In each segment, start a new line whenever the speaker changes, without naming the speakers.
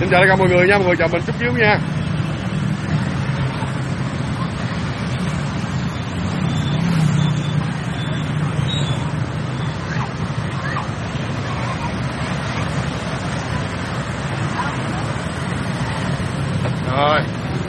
chào tất cả mọi người nha, mọi người chào mình chút xíu nha. Rồi.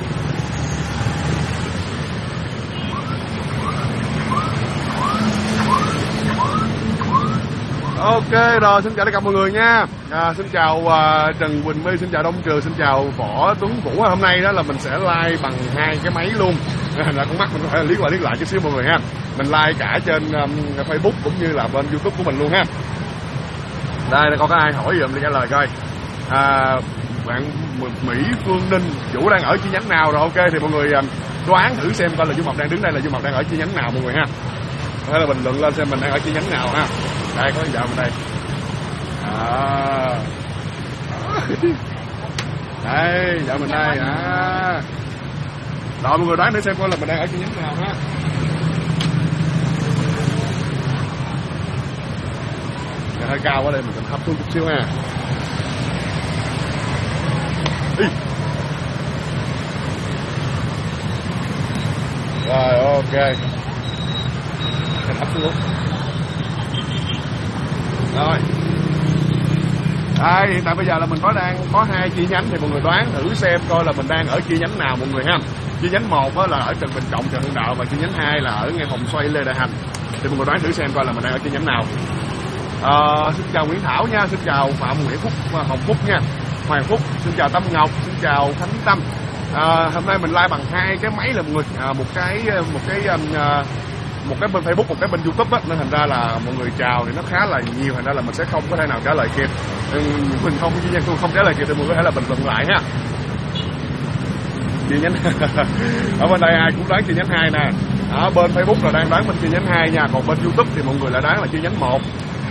Ok rồi, xin chào tất cả mọi người nha. Xin chào Trần Quỳnh My, xin chào Đông Trường, xin chào Võ Tuấn Vũ. Hôm nay đó là mình sẽ like bằng hai cái máy luôn. Là con mắt mình có thể liếc qua liếc lại chút xíu mọi người ha. Mình like cả trên Facebook cũng như là bên YouTube của mình luôn ha. Đây có ai hỏi gì mình trả lời coi. Bạn Mỹ Phương Ninh, Vũ đang ở chi nhánh nào rồi? Ok thì mọi người đoán thử xem coi là Du Mộc đang đứng đây là Du Mộc đang ở chi nhánh nào mọi người ha. Có thể là bình luận lên xem mình đang ở chi nhánh nào ha. Đây có vợ mình đây. Đây vợ mình đây. Rồi mọi người đoán để xem coi là mình đang ở chi nhánh nào ha. Này hơi cao quá đây, mình cần thấp xuống chút xíu ha. Rồi ok. Thấp xuống. Rồi. Đây, hiện tại bây giờ là mình đang có hai chi nhánh thì mọi người đoán thử xem coi là mình đang ở chi nhánh nào mọi người ha. Chi nhánh 1 là ở Trần Bình Trọng, Trần Hưng Đạo và chi nhánh 2 là ở ngay vòng xoay Lê Đại Hành. Thì mọi người đoán thử xem coi là mình đang ở chi nhánh nào. Xin chào Nguyễn Thảo nha, xin chào Phạm Nguyễn Phúc, Hồng Phúc nha, Hoàng Phúc, xin chào Tâm Ngọc, xin chào Khánh Tâm. Hôm nay mình like bằng hai cái máy là mọi người, một cái bên Facebook, một cái bên YouTube á, nên thành ra là mọi người chào thì nó khá là nhiều, thành ra là mình sẽ không có thể nào trả lời kịp. Mình không trả lời kịp thì mọi người có thể là bình luận lại ha. Chi nhánh ở bên đây ai cũng đoán chi nhánh 2 nè. Ở bên Facebook là đang đoán bên chi nhánh 2 nha, còn bên YouTube thì mọi người lại đoán là chi nhánh 1.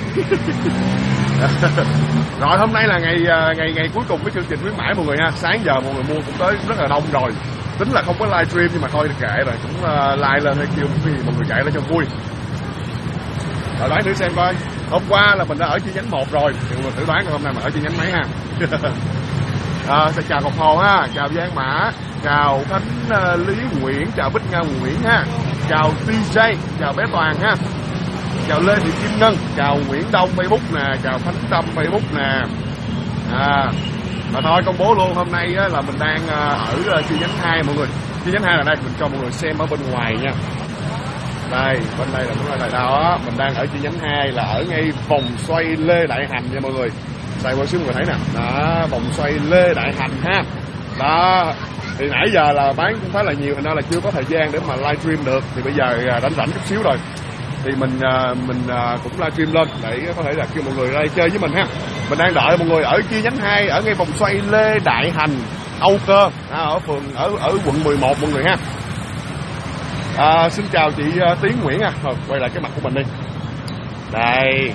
Rồi hôm nay là ngày cuối cùng cái chương trình khuyến mãi mọi người ha. Sáng giờ mọi người mua cũng tới rất là đông rồi. Tính là không có livestream nhưng mà thôi kệ rồi, cũng like lên hay kêu cái gì mọi người chạy lên cho vui. Rồi đoán thử xem coi. Hôm qua là mình đã ở chi nhánh 1 rồi, thì mọi người thử đoán coi hôm nay mình ở chi nhánh mấy ha. Xin chào Ngọc Hồ ha, chào Giang Mã, chào Khánh Lý Nguyễn, chào Bích Nga Nguyễn ha, chào TJ, chào bé Toàn ha, chào Lê Thị Kim Ngân, chào Nguyễn Đông Facebook nè, chào Khánh Tâm Facebook nè. Mà thôi công bố luôn, hôm nay á, là mình đang ở chi nhánh 2 mọi người. Chi nhánh 2 là đây, mình cho mọi người xem ở bên ngoài nha. Đây, bên đây là đúng là đó, mình đang ở chi nhánh 2 là ở ngay vòng xoay Lê Đại Hành nha mọi người. Đây qua xuống mọi người thấy nè. Đó, vòng xoay Lê Đại Hành ha. Đó. Thì nãy giờ là bán cũng khá là nhiều, thành ra là chưa có thời gian để mà livestream được. Thì bây giờ rảnh chút xíu rồi. Thì mình cũng livestream lên để có thể là kêu mọi người ra đây chơi với mình ha. Mình đang đợi mọi người ở chi nhánh 2 ở ngay vòng xoay Lê Đại Hành, Âu Cơ, ở phường ở quận 11 mọi người ha. Xin chào chị Tiến Nguyễn ha. Thôi quay lại cái mặt của mình đi. Đây.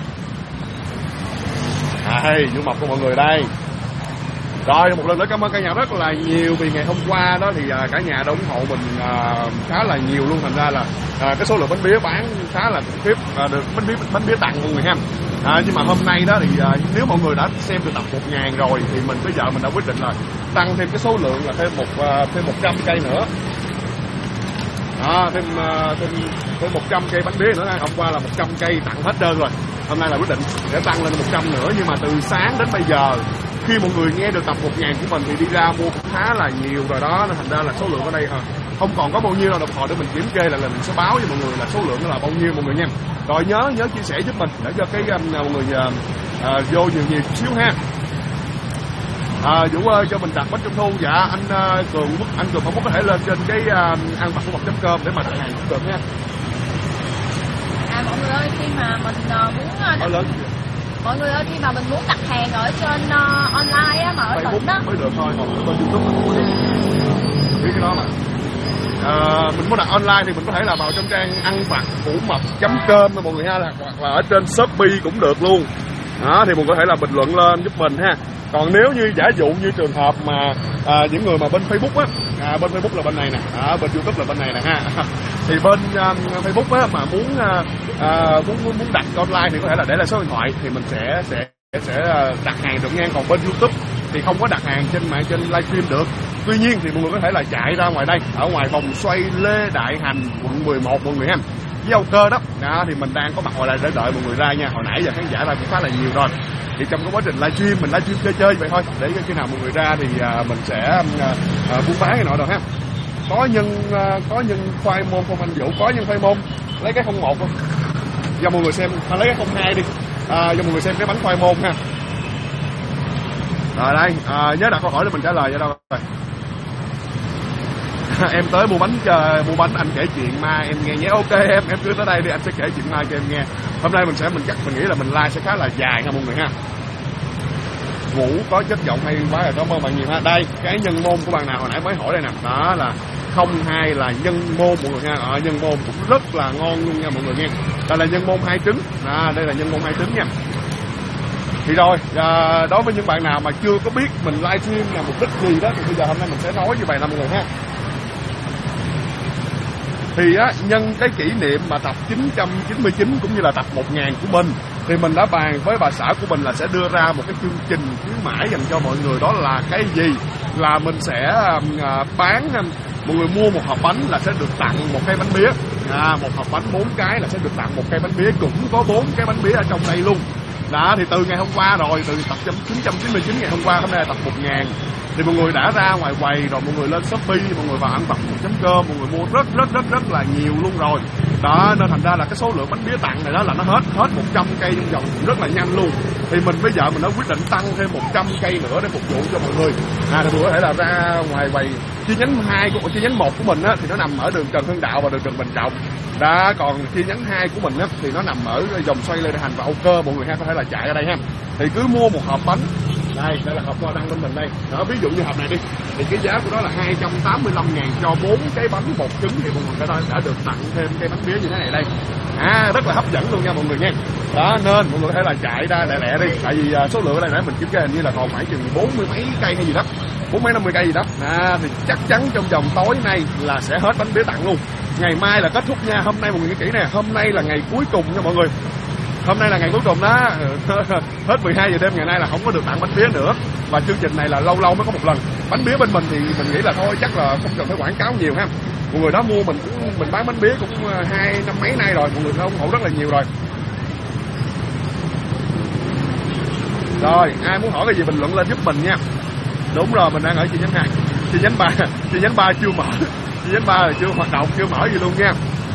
Đây, Du Mộc của mọi người đây. Rồi một lần nữa cảm ơn cả nhà rất là nhiều vì ngày hôm qua đó thì cả nhà đã ủng hộ mình khá là nhiều luôn, thành ra là cái số lượng bánh bía bán khá là khủng khiếp, được bánh bía tặng mọi người ha. Nhưng mà hôm nay đó thì nếu mọi người đã xem từ tập 1000 rồi thì bây giờ mình đã quyết định là tăng thêm cái số lượng là thêm 100 cây nữa. Thêm 100 cây bánh bía nữa. Hôm qua là 100 cây tặng hết trơn rồi. Hôm nay là quyết định để tăng lên 100 nữa, nhưng mà từ sáng đến bây giờ khi mọi người nghe được tập 1000 của mình thì đi ra mua cũng khá là nhiều rồi đó, nên thành ra là số lượng ở đây không còn có bao nhiêu đâu. Đồng thời để mình kiểm kê là mình sẽ báo với mọi người là số lượng là bao nhiêu mọi người nha. Rồi nhớ chia sẻ giúp mình để cho cái mọi người vô nhiều chút xíu ha. Vũ ơi cho mình đặt bánh trung thu. Dạ anh Cường Phong Quốc có thể lên trên cái ăn vặt của một.com để mà đặt hàng được nha.
Mọi người ơi, khi mà mình muốn mọi người ơi, khi mà mình muốn đặt hàng ở trên online á, mà ở tỉnh đó
mới được thôi, còn ở bên YouTube biết cái đó mà. Mình muốn đặt online thì mình có thể là vào trong trang ăn vặt của mập.com mọi người ha, hoặc là ở trên Shopee cũng được luôn. Đó thì mình có thể là bình luận lên giúp mình ha. Còn nếu như giả dụ như trường hợp mà những người mà bên Facebook á, bên Facebook là bên này nè, bên YouTube là bên này nè ha. Thì bên Facebook á mà muốn đặt online thì có thể là để lại số điện thoại thì mình sẽ đặt hàng được nha. Còn bên YouTube thì không có đặt hàng trên mạng trên livestream được. Tuy nhiên thì mọi người có thể là chạy ra ngoài đây, ở ngoài vòng xoay Lê Đại Hành quận 11 mọi người ha, với Âu Cơ đó. Thì mình đang có mặt ngoài đây để đợi mọi người ra nha. Hồi nãy giờ khán giả ra cũng khá là nhiều rồi. Thì trong cái quá trình livestream mình livestream chơi vậy thôi, để khi nào mọi người ra thì mình sẽ buôn bán cái nọ rồi ha. Có nhân khoai môn không anh Vũ? Có nhân khoai môn lấy cái 01 không? Cho mọi người xem, lấy cái 02 đi. Cho mọi người xem cái bánh khoai môn ha. Rồi đây, nhớ đặt câu hỏi để mình trả lời cho đâu rồi. Em tới mua bánh anh kể chuyện ma em nghe nhé. Ok em cứ tới đây đi, anh sẽ kể chuyện ma cho em nghe. Hôm nay mình nghĩ là mình live sẽ khá là dài ha mọi người ha. Ngủ có chất giọng hay quá rồi, cảm ơn bạn nhiều ha. Đây, cái nhân môn của bạn nào hồi nãy mới hỏi đây nè, đó là 02 là nhân môn mọi người ha. Nhân môn cũng rất là ngon luôn nha mọi người nghe. Đây là nhân môn 2 trứng. Đây là nhân môn 2 trứng nha. Thì rồi, đối với những bạn nào mà chưa có biết mình livestream là mục đích gì đó, thì bây giờ hôm nay mình sẽ nói như vậy nè mọi người ha. Thì nhân cái kỷ niệm mà tập 999 cũng như là tập 1000 của mình, thì mình đã bàn với bà xã của mình là sẽ đưa ra một cái chương trình khuyến mãi dành cho mọi người. Đó là cái gì? Là mình sẽ bán, mọi người mua một hộp bánh là sẽ được tặng một cái bánh mía. Một hộp bánh 4 cái là sẽ được tặng một cái bánh mía, cũng có 4 cái bánh mía ở trong đây luôn. Đó, thì từ ngày hôm qua rồi, từ tập 999 ngày hôm qua, hôm nay là tập 1000, thì mọi người đã ra ngoài quầy rồi, mọi người lên Shopee, mọi người vào ăn vặt.com, mọi người mua rất là nhiều luôn rồi. Đó, nên thành ra là cái số lượng bánh mía tặng này đó là nó hết 100 cây trong vòng rất là nhanh luôn. Thì mình bây giờ mình đã quyết định tăng thêm 100 cây nữa để phục vụ cho mọi người. Thì mọi người có thể là ra ngoài quầy. Chi nhánh 1 của mình á, thì nó nằm ở đường Trần Hưng Đạo và đường Trần Bình Trọng. Đó, còn chi nhánh 2 của mình á, thì nó nằm ở vòng xoay Lê Đại Hành và Âu Cơ, mọi người ha, có thể là chạy ở đây ha. Thì cứ mua một hộp bánh. Đây là hộp hoa đăng bên mình đây. Đó, ví dụ như hộp này đi, thì cái giá của nó là 285.000 cho 4 cái bánh 1 trứng, thì mọi người đã được tặng thêm cái bánh mía như thế này đây. Rất là hấp dẫn luôn nha mọi người nha. Đó, nên mọi người có thể là chạy ra lẹ đi, tại vì số lượng ở đây nãy mình kiểm kê hình như là còn khoảng chừng 40 mấy cây hay gì đó, 40 50 cây gì đó. Thì chắc chắn trong vòng tối nay là sẽ hết bánh mía tặng luôn. Ngày mai là kết thúc nha. Hôm nay mọi người nghĩ kỹ nè, hôm nay là ngày cuối cùng nha mọi người. Hôm nay là ngày cuối cùng đó. Hết 12 giờ đêm ngày nay là không có được tặng bánh mía nữa. Và chương trình này là lâu lâu mới có một lần. Bánh mía bên mình thì mình nghĩ là thôi, chắc là không cần phải quảng cáo nhiều ha. Mọi người đó mua mình bán bánh mía cũng 2 năm mấy nay rồi, mọi người ủng hộ rất là nhiều rồi. Rồi, ai muốn hỏi cái gì bình luận lên giúp mình nha. Đúng rồi, mình đang ở chi nhánh 2. Chi nhánh 3 chưa mở. Chi nhánh 3 là chưa hoạt động, chưa mở gì luôn nha.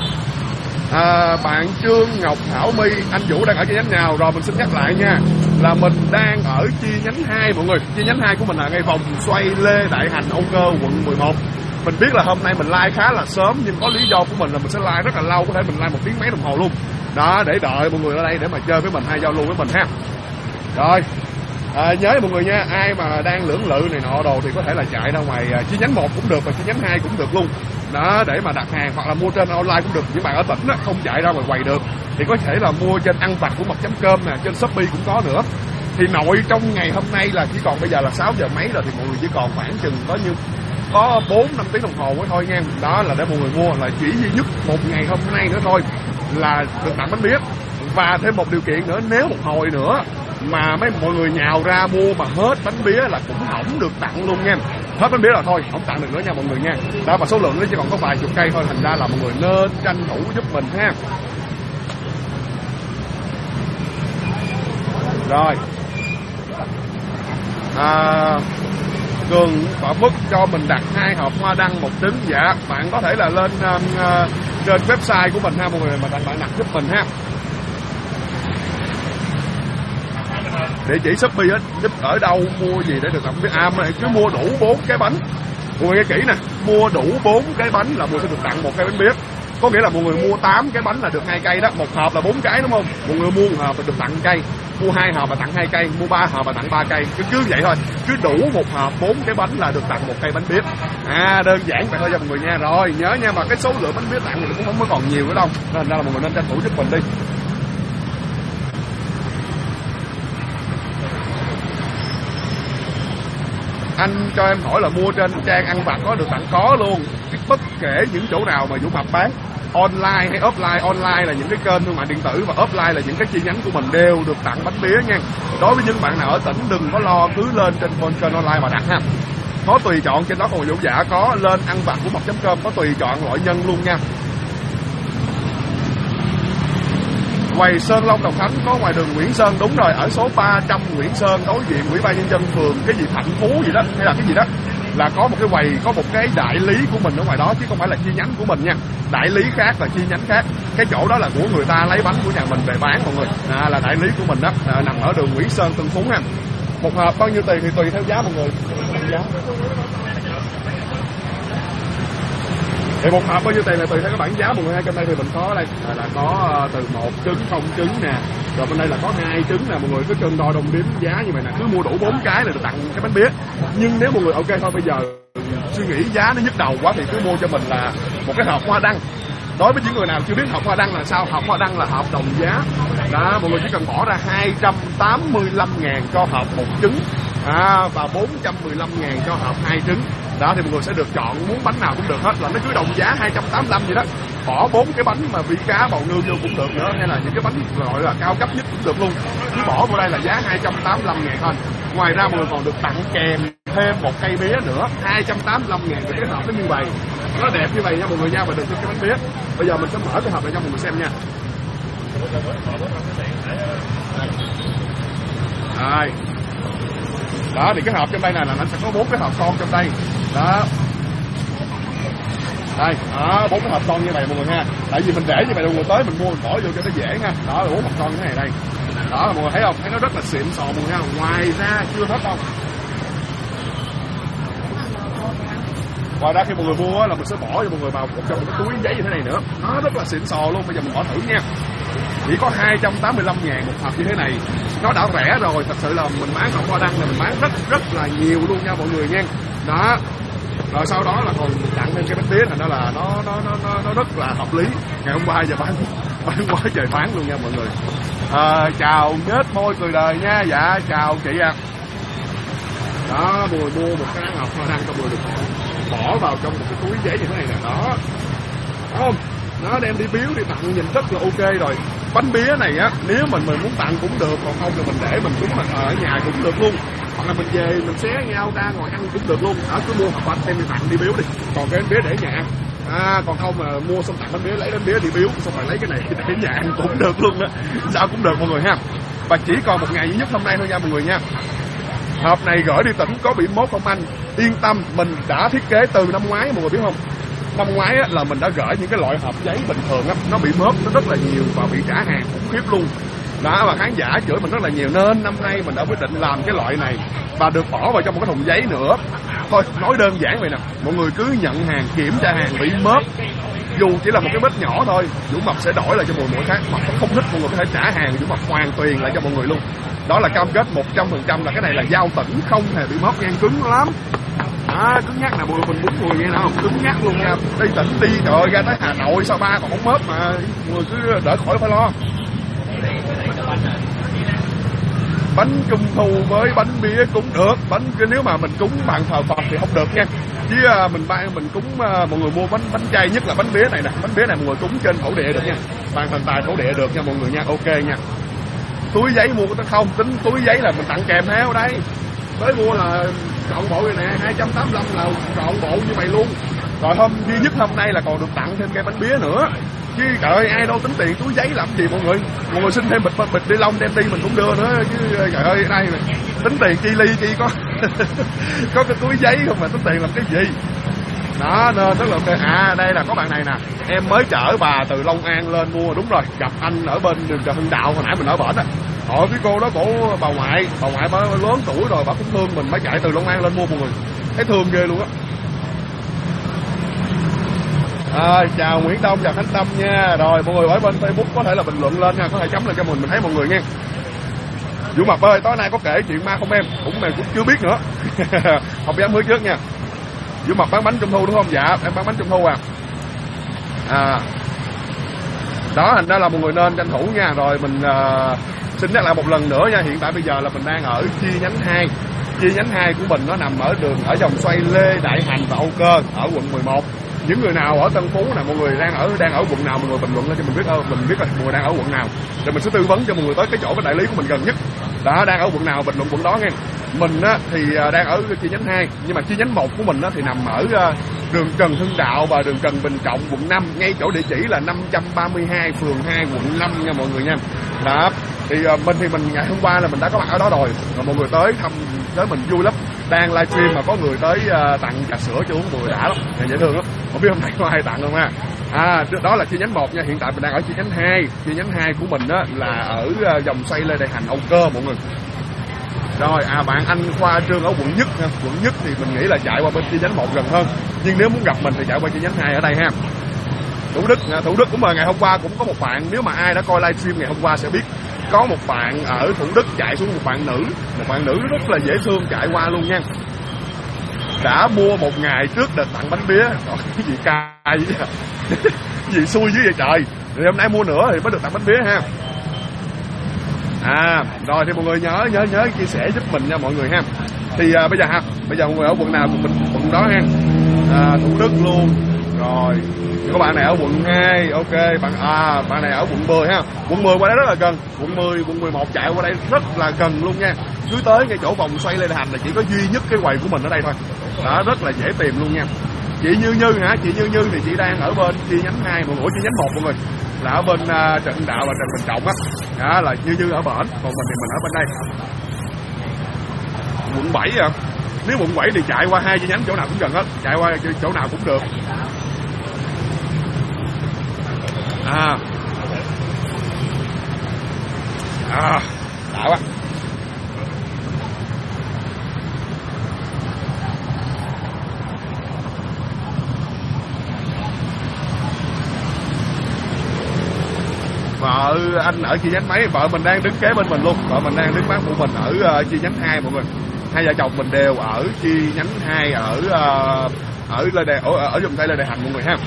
Bạn Trương Ngọc Thảo My, anh Vũ đang ở chi nhánh nào? Rồi mình xin nhắc lại nha, là mình đang ở chi nhánh 2 mọi người. Chi nhánh 2 của mình là ngay vòng xoay Lê Đại Hành, Âu Cơ, quận 11. Mình biết là hôm nay mình live khá là sớm, nhưng có lý do của mình là mình sẽ live rất là lâu, có thể mình live 1 tiếng mấy đồng hồ luôn. Đó, để đợi mọi người ở đây để mà chơi với mình hay giao lưu với mình ha. Rồi, nhớ mọi người nha, ai mà đang lưỡng lự này nọ đồ thì có thể là chạy ra ngoài chi nhánh 1 cũng được và chi nhánh 2 cũng được luôn. Đó, để mà đặt hàng hoặc là mua trên online cũng được. Những bạn ở tỉnh đó, không chạy ra ngoài quầy được thì có thể là mua trên ăn vặt của mật.com nè, trên Shopee cũng có nữa. Thì nội trong ngày hôm nay là chỉ còn bây giờ là 6 giờ mấy rồi, thì mọi người chỉ còn khoảng chừng có 4-5 tiếng đồng hồ mới thôi nha. Đó là để mọi người mua, là chỉ duy nhất một ngày hôm nay nữa thôi là được tặng bánh mía. Và thêm một điều kiện nữa, nếu một hồi nữa mà mọi người nhào ra mua mà hết bánh mía là cũng không được tặng luôn nha. Hết bánh mía là thôi, không tặng được nữa nha mọi người nha. Đó, và số lượng nó chỉ còn có vài chục cây thôi, thành ra là mọi người nên tranh thủ giúp mình ha. Rồi, Cường Phạm Phúc cho mình đặt 2 hộp hoa đăng 1 trứng. Dạ, bạn có thể là lên trên website của mình ha mọi người, mà bạn đặt giúp mình ha. Địa chỉ Shopee giúp ở đâu, mua gì để được tặng biết. Mà cứ mua đủ 4 cái bánh. Mọi người nghe kỹ nè, mua đủ 4 cái bánh là mọi người sẽ được tặng 1 cái bánh mía. Có nghĩa là mọi người mua 8 cái bánh là được 2 cây đó. Một hộp là 4 cái đúng không? Mọi người mua 1 hộp là được tặng cây, mua 2 hộp là tặng 2 cây, mua 3 hộp là tặng 3 cây. Cứ vậy thôi, cứ đủ một hộp 4 cái bánh là được tặng 1 cây bánh mía. Đơn giản vậy thôi cho mọi người nha. Rồi nhớ nha, mà cái số lượng bánh mía tặng thì cũng không có còn nhiều nữa đâu, nên ra là mọi người nên tranh thủ giúp mình đi. Anh cho em hỏi là mua trên trang ăn vặt có được tặng? Có luôn, bất kể những chỗ nào mà Vũ Mập bán. online hay offline. Online là những cái kênh thương mại điện tử và offline là những cái chi nhánh của mình đều được tặng bánh pía nha. Đối với những bạn nào ở tỉnh đừng có lo, cứ lên trên kênh online mà đặt ha. Có tùy chọn, trên đó còn Vũ Dạ có lên ăn vặt của mộc.com, có tùy chọn loại nhân luôn nha. Quầy Sơn Long Đồng Khánh có ngoài đường Nguyễn Sơn, đúng rồi, ở số 300 Nguyễn Sơn đối diện Ủy ban Nhân dân phường cái gì Thạnh Phú gì đó hay là cái gì đó, là có một cái quầy, có một cái đại lý của mình ở ngoài đó chứ không phải là chi nhánh của mình nha. Đại lý khác và chi nhánh khác. Cái chỗ đó là của người ta lấy bánh của nhà mình về bán mọi người. Là đại lý của mình đó, nằm ở đường Nguyễn Sơn Tân Phú ha. Một hộp bao nhiêu tiền thì tùy theo giá mọi người. Giá. Thì một hộp bao nhiêu tiền là tùy theo các bảng giá mọi người ha. Trong đây thì mình có đây là có từ 1 trứng, 0 trứng nè. Rồi bên đây là có 2 trứng nè, mọi người cứ cân đo đong đếm giá như vậy nè, cứ mua đủ 4 cái là được tặng cái bánh pía. Nhưng nếu mọi người ok thôi bây giờ suy nghĩ giá nó nhức đầu quá thì cứ mua cho mình là một cái hộp hoa đăng. Đối với những người nào chưa biết hộp hoa đăng là sao, hộp hoa đăng là hợp đồng giá. Đó, mọi người chỉ cần bỏ ra 285.000 cho hộp 1 trứng. Và 415.000 cho hộp 2 trứng. Đó thì mọi người sẽ được chọn muốn bánh nào cũng được hết, là nó cứ đồng giá 285 vậy đó. Bỏ 4 cái bánh mà vị cá bầu nương vô cũng được nữa, hay là những cái bánh gọi là cao cấp nhất cũng được luôn. Cứ bỏ vào đây là giá 285.000 thôi. Ngoài ra mọi người còn được tặng kèm thêm một cây mía nữa, 285.000 cái hộp nó như vậy. Nó đẹp như vậy nha mọi người nha, và được cái bánh pía. Bây giờ mình sẽ mở cái hộp này cho mọi người xem nha. Rồi. Đó thì cái hộp trong đây là nó sẽ có 4 cái hộp con trong đây. Đó. Đây, 4 cái hộp con như vậy mọi người ha. Tại vì mình để như vậy mọi người tới mình mua mình bỏ vô cho nó dễ nha. Đó là 4 hộp con như thế này đây. Đó mọi người thấy không? Thấy nó rất là xịn sò mọi người ha. Ngoài ra chưa hết đâu. Ngoài ra khi mọi người mua là mình sẽ bỏ cho mọi người vào trong một cái túi giấy như thế này nữa. Nó rất là xịn sò luôn. Bây giờ mình bỏ thử nha. Chỉ có 285.000 một hộp như thế này. Nó đã rẻ rồi, thật sự là mình bán hộp hoa đăng là mình bán rất là nhiều luôn nha mọi người nha. Đó. Rồi sau đó là còn tặng thêm cái bánh pía, thành ra là nó rất là hợp lý. Ngày hôm qua giờ bán quá trời bán luôn nha mọi người. Chào nhết môi cười đời nha. Dạ chào chị ạ. Đó, mọi người mua một cái hộp hoa đăng cho mọi người được bỏ vào trong một cái túi giấy như thế này nè. Đó. Không? Nó đem đi biếu đi tặng nhìn rất là ok rồi. Bánh pía này á, nếu mình muốn tặng cũng được, còn không thì mình để mình cúng ở nhà cũng được luôn. Hoặc là mình về mình xé nhau ra ngồi ăn cũng được luôn. Đó, cứ mua hộp bánh đem đi tặng đi biếu đi. Còn cái bánh pía để nhà ăn. Còn không mà mua xong tặng bánh pía, lấy bánh pía đi biếu, xong rồi lấy cái này để nhà ăn cũng được luôn đó. Sao cũng được mọi người ha. Và chỉ còn một ngày duy nhất hôm nay thôi nha mọi người nha. Hộp này gửi đi tỉnh có bị mốt không anh? Yên tâm, mình đã thiết kế từ năm ngoái mọi người biết không? Năm ngoái á, là mình đã gửi những cái loại hộp giấy bình thường á, nó bị mớp nó rất là nhiều và bị trả hàng khủng khiếp luôn. Đó, và khán giả chửi mình rất là nhiều nên năm nay mình đã quyết định làm cái loại này và được bỏ vào trong một cái thùng giấy nữa. Thôi nói đơn giản vậy nè, mọi người cứ nhận hàng, kiểm tra hàng bị mớp, dù chỉ là một cái vết nhỏ thôi, Vũ Mập sẽ đổi lại cho mọi người khác. Mà không thích mọi người có thể trả hàng, Vũ Mập hoàn tiền lại cho mọi người luôn. Đó là cam kết 100% là cái này là giao tỉnh, không hề bị mớp, ngang cứng lắm. Cứng nhắc nè mọi người, mình muốn mọi người nghe nào, cứng nhắc luôn nha. Đi tỉnh đi rồi ra tới Hà Nội sao ba còn không mớp mà mọi người cứ đỡ khỏi phải lo. Bánh trung thu với bánh bía cũng được. Nếu mà mình cúng bàn thờ Phật thì không được nha. Chứ mình cúng mọi người mua bánh chay, nhất là bánh bía này nè. Bánh bía này mọi người cúng trên thổ địa được nha. Bàn thần tài thổ địa được nha mọi người nha. Ok nha. Túi giấy mua có không? Tính túi giấy là mình tặng kèm theo đây. Tới mua là trọn bộ này nè, 285 là trọn bộ như vậy luôn. Rồi duy nhất hôm nay là còn được tặng thêm cây bánh bía nữa. Chứ trời ơi, ai đâu tính tiền túi giấy làm gì mọi người. Mọi người xin thêm bịch ni lông đem đi mình cũng đưa nữa. Chứ trời ơi, đây này, tính tiền chi ly chi có có cái túi giấy không mà tính tiền làm cái gì. Đó nên rất là ok. Đây là có bạn này nè, em mới chở bà từ Long An lên mua. Đúng rồi, gặp anh ở bên đường Trần Hưng Đạo hồi nãy mình ở bển á. Cái cô đó cổ bà ngoại bà lớn tuổi rồi, bà cũng thương mình, mới chạy từ Long An lên mua mọi người. Thấy thương ghê luôn á. Chào Nguyễn Đông, chào Khánh Tâm nha. Rồi mọi người ở bên Facebook có thể là bình luận lên nha, có thể chấm lên cho mình thấy mọi người nha. Vũ Mập ơi, tối nay có kể chuyện ma không em? Cũng chưa biết nữa. Không dám hứa trước nha. Vũ Mập bán bánh trung thu đúng không? Dạ, em bán bánh trung thu Đó, thành ra là mọi người nên tranh thủ nha. Rồi mình xin nhắc lại một lần nữa nha. Hiện tại bây giờ là mình đang ở chi nhánh 2. Chi nhánh 2 của mình nó nằm ở vòng xoay Lê Đại Hành và Âu Cơ ở quận 11. những người nào ở Tân Phú nè, mọi người đang ở quận nào, mọi người bình luận lên cho mình biết là mọi người đang ở quận nào, để mình sẽ tư vấn cho mọi người tới cái chỗ cái đại lý của mình gần nhất. Đó, đang ở quận nào bình luận quận đó nghe. Mình á thì đang ở chi nhánh 2, nhưng mà chi nhánh 1 của mình á thì nằm ở đường Trần Hưng Đạo và đường Trần Bình Trọng quận 5, ngay chỗ địa chỉ là 532 phường 2 quận 5 nha mọi người nha. Đó, thì mình ngày hôm qua là mình đã có mặt ở đó rồi, và mọi người tới thăm tới mình vui lắm. Đang livestream mà có người tới tặng trà sữa cho uống, mọi người đã lắm, dễ thương lắm. Không biết hôm nay có ai tặng không ha. Trước đó là chi nhánh 1 nha, hiện tại mình đang ở chi nhánh 2. Chi nhánh 2 của mình á là ở dòng xoay Lê Đại Hành, Âu Cơ mọi người. Rồi, bạn anh Khoa Trương ở quận Nhất ha. Quận Nhất thì mình nghĩ là chạy qua bên chi nhánh 1 gần hơn, nhưng nếu muốn gặp mình thì chạy qua chi nhánh 2 ở đây ha. Thủ Đức cũng mà ngày hôm qua cũng có một bạn, nếu mà ai đã coi livestream ngày hôm qua sẽ biết, có một bạn ở Thủ Đức chạy xuống, một bạn nữ rất là dễ thương chạy qua luôn nha. Đã mua một ngày trước đợt tặng bánh bía, cái gì cay vậy gì xui dữ vậy trời. Thì hôm nay mua nữa thì mới được tặng bánh bía ha. Rồi thì mọi người nhớ chia sẻ giúp mình nha mọi người ha. Thì bây giờ mọi người ở quận nào quận đó ha. Thủ Đức luôn. Rồi, có bạn này ở quận 2, ok, bạn này ở quận 10 ha. Quận 10 qua đây rất là gần, quận 10, quận 11 chạy qua đây rất là gần luôn nha. Cứ tới ngay chỗ vòng xoay Lê Đại Hành là chỉ có duy nhất cái quầy của mình ở đây thôi. Đó, rất là dễ tìm luôn nha. Chị Như hả? Chị Như thì chị đang ở bên chi nhánh 2, mọi người, chi nhánh 1 mọi người. Là ở bên Trần Hưng Đạo và Trần Bình Trọng á. Đó là Như ở bển, còn mình thì mình ở bên đây. Quận 7 à? Nếu quận 7 thì chạy qua 2 chi nhánh chỗ nào cũng gần hết, chạy qua chỗ nào cũng được. Đã quá. Vợ anh ở chi nhánh mấy? Vợ mình đang đứng kế bên mình luôn. Vợ mình đang đứng bán phụ mình ở chi nhánh 2 mọi người. Hai vợ chồng mình đều ở chi nhánh 2 ở dòng tay Lê Đại Hành mọi người ha.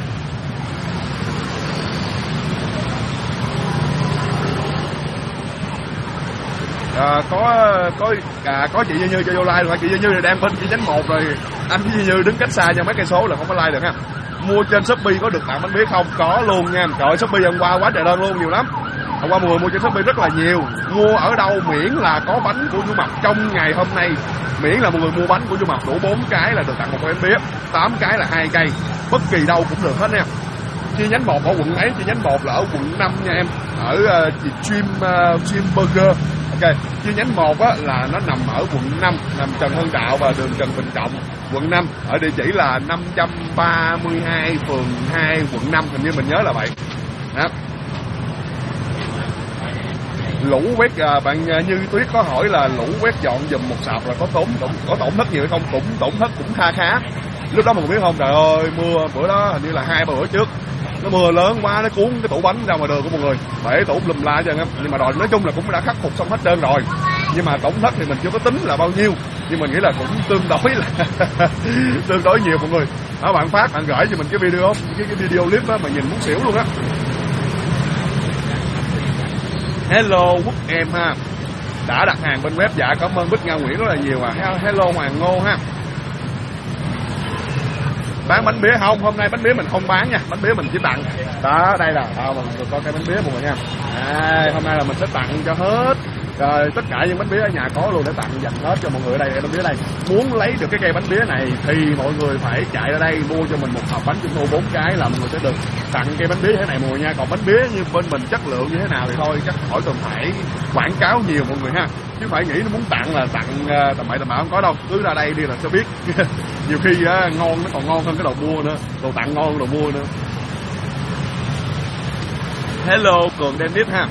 Có chị Như cho vô like rồi. Chị Như thì đang bên chi nhánh 1 rồi. Anh với Như đứng cách xa nhau mấy cây số là không có like được ha. Mua trên Shopee có được tặng bánh bía không? Có luôn nha. Trời ơi, Shopee hôm qua quá trời đơn luôn, nhiều lắm. Hôm qua mọi người mua trên Shopee rất là nhiều. Mua ở đâu miễn là có bánh của Du Mập trong ngày hôm nay. Miễn là mọi người mua bánh của Du Mập đủ 4 cái là được tặng một cái bánh bía, 8 cái là 2 cây. Bất kỳ đâu cũng được hết nha. Chi nhánh 1 ở quận ấy, chi nhánh 1 là ở quận 5 nha em. Ở Dream Burger. Ok, chi nhánh 1 á là nó nằm ở quận 5, nằm Trần Hưng Đạo và đường Trần Bình Trọng, quận 5, ở địa chỉ là 532 phường 2 quận 5, hình như mình nhớ là vậy. Đó. Lũ quét, bạn Như Tuyết có hỏi là lũ quét dọn giùm một sạp là có tổn thất nhiều hay không? Cũng tổn thất cũng khá. Lúc đó mọi người biết không, trời ơi, mưa bữa đó hình như là 2-3 bữa trước, nó mưa lớn quá, nó cuốn cái tủ bánh ra ngoài đường của mọi người, bể tủ lùm la cho em. Nhưng mà rồi nói chung là cũng đã khắc phục xong hết trơn rồi. Nhưng mà tổn thất thì mình chưa có tính là bao nhiêu, nhưng mình nghĩ là cũng tương đối nhiều mọi người. Đó, bạn Phát bạn gửi cho mình cái video, cái video clip đó mà nhìn muốn xỉu luôn á. Hello Quốc em ha, đã đặt hàng bên web. Dạ cảm ơn Bích Nga Nguyễn rất là nhiều Hello Hoàng Ngô ha. Bán bánh bía không? Hôm nay bánh bía mình không bán nha, bánh bía mình chỉ tặng. Đó, đây là mọi người coi cái bánh bía mọi người nha. Hôm nay là mình sẽ tặng cho hết. Rồi tất cả những bánh bía ở nhà có luôn để tặng dành hết cho mọi người ở đây. Bánh bía đây, muốn lấy được cái cây bánh bía này thì mọi người phải chạy ra đây mua cho mình một hộp bánh trung thu 4 cái là mọi người sẽ được tặng cây bánh bía thế này mọi người nha. Còn bánh bía như bên mình chất lượng như thế nào thì thôi chắc khỏi cần phải quảng cáo nhiều mọi người ha, chứ phải nghĩ nó muốn tặng là tặng tầm bậy không có đâu. Cứ ra đây đi là sẽ biết. Nhiều khi ngon nó còn ngon hơn cái đồ mua nữa, đồ tặng ngon đồ mua nữa. Hello Cường Dennis ha.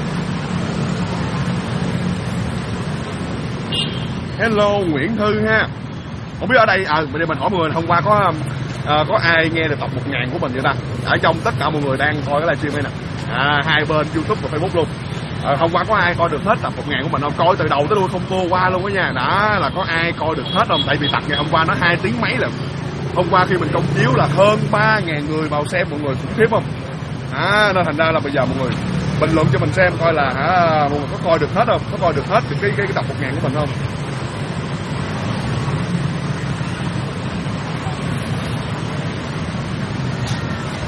Hello Nguyễn Thư ha. Không biết ở đây bây giờ mình hỏi mọi người, hôm qua có ai nghe được tập 1000 của mình vậy ta? Ở trong tất cả mọi người đang coi cái livestream này nè, hai bên YouTube và Facebook luôn. Hôm qua có ai coi được hết tập 1000 của mình không? Coi từ đầu tới đuôi không tua qua luôn đó nha. Đó là có ai coi được hết không? Tại vì tập ngày hôm qua nó 2 tiếng mấy lần. Hôm qua khi mình công chiếu là hơn 3.000 người vào xem mọi người, khủng khiếp không? Nên thành ra là bây giờ mọi người bình luận cho mình xem coi là mọi người có coi được hết không? Có coi được hết cái tập 1000 của mình không?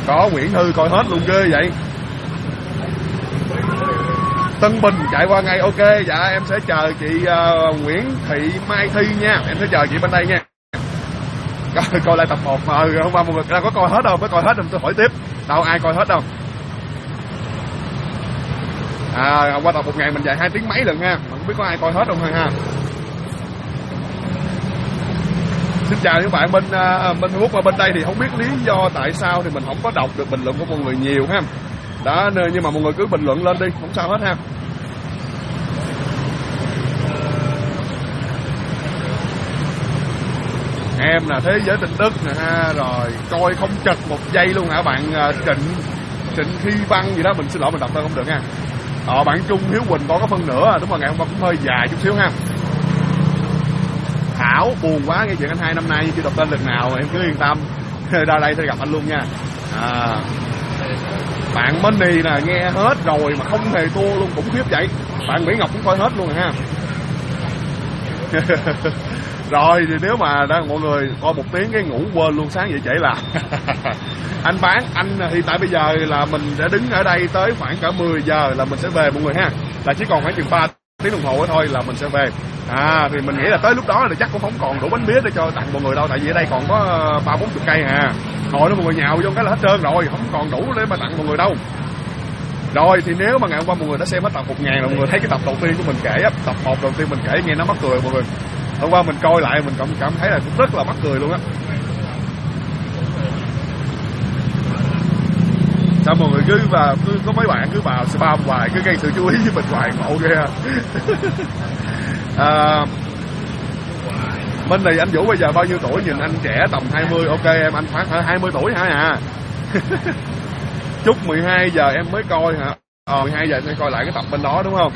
Có Nguyễn Thư coi hết luôn, ghê vậy. Tân Bình chạy qua ngay. Ok, dạ em sẽ chờ chị Nguyễn Thị Mai Thi nha. Em sẽ chờ chị bên đây nha. Coi lại tập 1 mà hôm qua mọi người có coi hết đâu, mới coi hết rồi tôi hỏi tiếp. Đâu ai coi hết đâu. Hôm qua tập 1 ngày mình chạy 2 tiếng mấy lần ha. Không biết có ai coi hết không ha. Xin chào những bạn bên Facebook và bên đây thì không biết lý do tại sao thì mình không có đọc được bình luận của mọi người nhiều ha. Đó, nhưng mà mọi người cứ bình luận lên đi, không sao hết ha. Em là Thế Giới Tin Tức nè ha, rồi coi không chật một giây luôn hả bạn Trịnh Thi Văn gì đó, mình xin lỗi mình đọc tên không được ha. Bạn Trung Hiếu Quỳnh có phần nữa, đúng rồi ngày hôm qua cũng hơi dài chút xíu ha. Thảo buồn quá nghe chuyện anh hai năm nay chưa đọc tên lần nào, em cứ yên tâm ra đây sẽ gặp anh luôn nha. Bạn Money là nghe hết rồi mà không hề thua luôn, khủng khiếp vậy. Bạn Mỹ Ngọc cũng coi hết luôn rồi ha. Rồi thì nếu mà mọi người coi 1 tiếng cái ngủ quên luôn, sáng dậy trễ là anh bán anh thì tại bây giờ là mình đã đứng ở đây tới khoảng cả 10 giờ là mình sẽ về mọi người ha, là chỉ còn khoảng chừng 3 tiếng đồng hồ thôi là mình sẽ về. Thì mình nghĩ là tới lúc đó thì chắc cũng không còn đủ bánh mía để cho tặng mọi người đâu, tại vì ở đây còn có 30-40 cây à. Hồi đó mọi người nhào vô cái là hết trơn rồi, không còn đủ để mà tặng mọi người đâu. Rồi thì nếu mà ngày hôm qua mọi người đã xem hết tập 1 ngày là mọi người thấy cái tập đầu tiên của mình kể á, tập 1 đầu tiên mình kể nghe nó mắc cười mọi người. Hôm qua mình coi lại mình cảm thấy là cũng rất là mắc cười luôn á. Sao mọi người cứ có mấy bạn cứ vào spam hoài, cứ gây sự chú ý với mình hoài, ngộ ghê ha. Bên này anh Vũ bây giờ bao nhiêu tuổi? Nhìn anh trẻ tầm 20. Ok em, anh khoảng 20 tuổi hả? Chúc 12 giờ em mới coi hả? 12 giờ sẽ coi lại cái tập bên đó đúng không?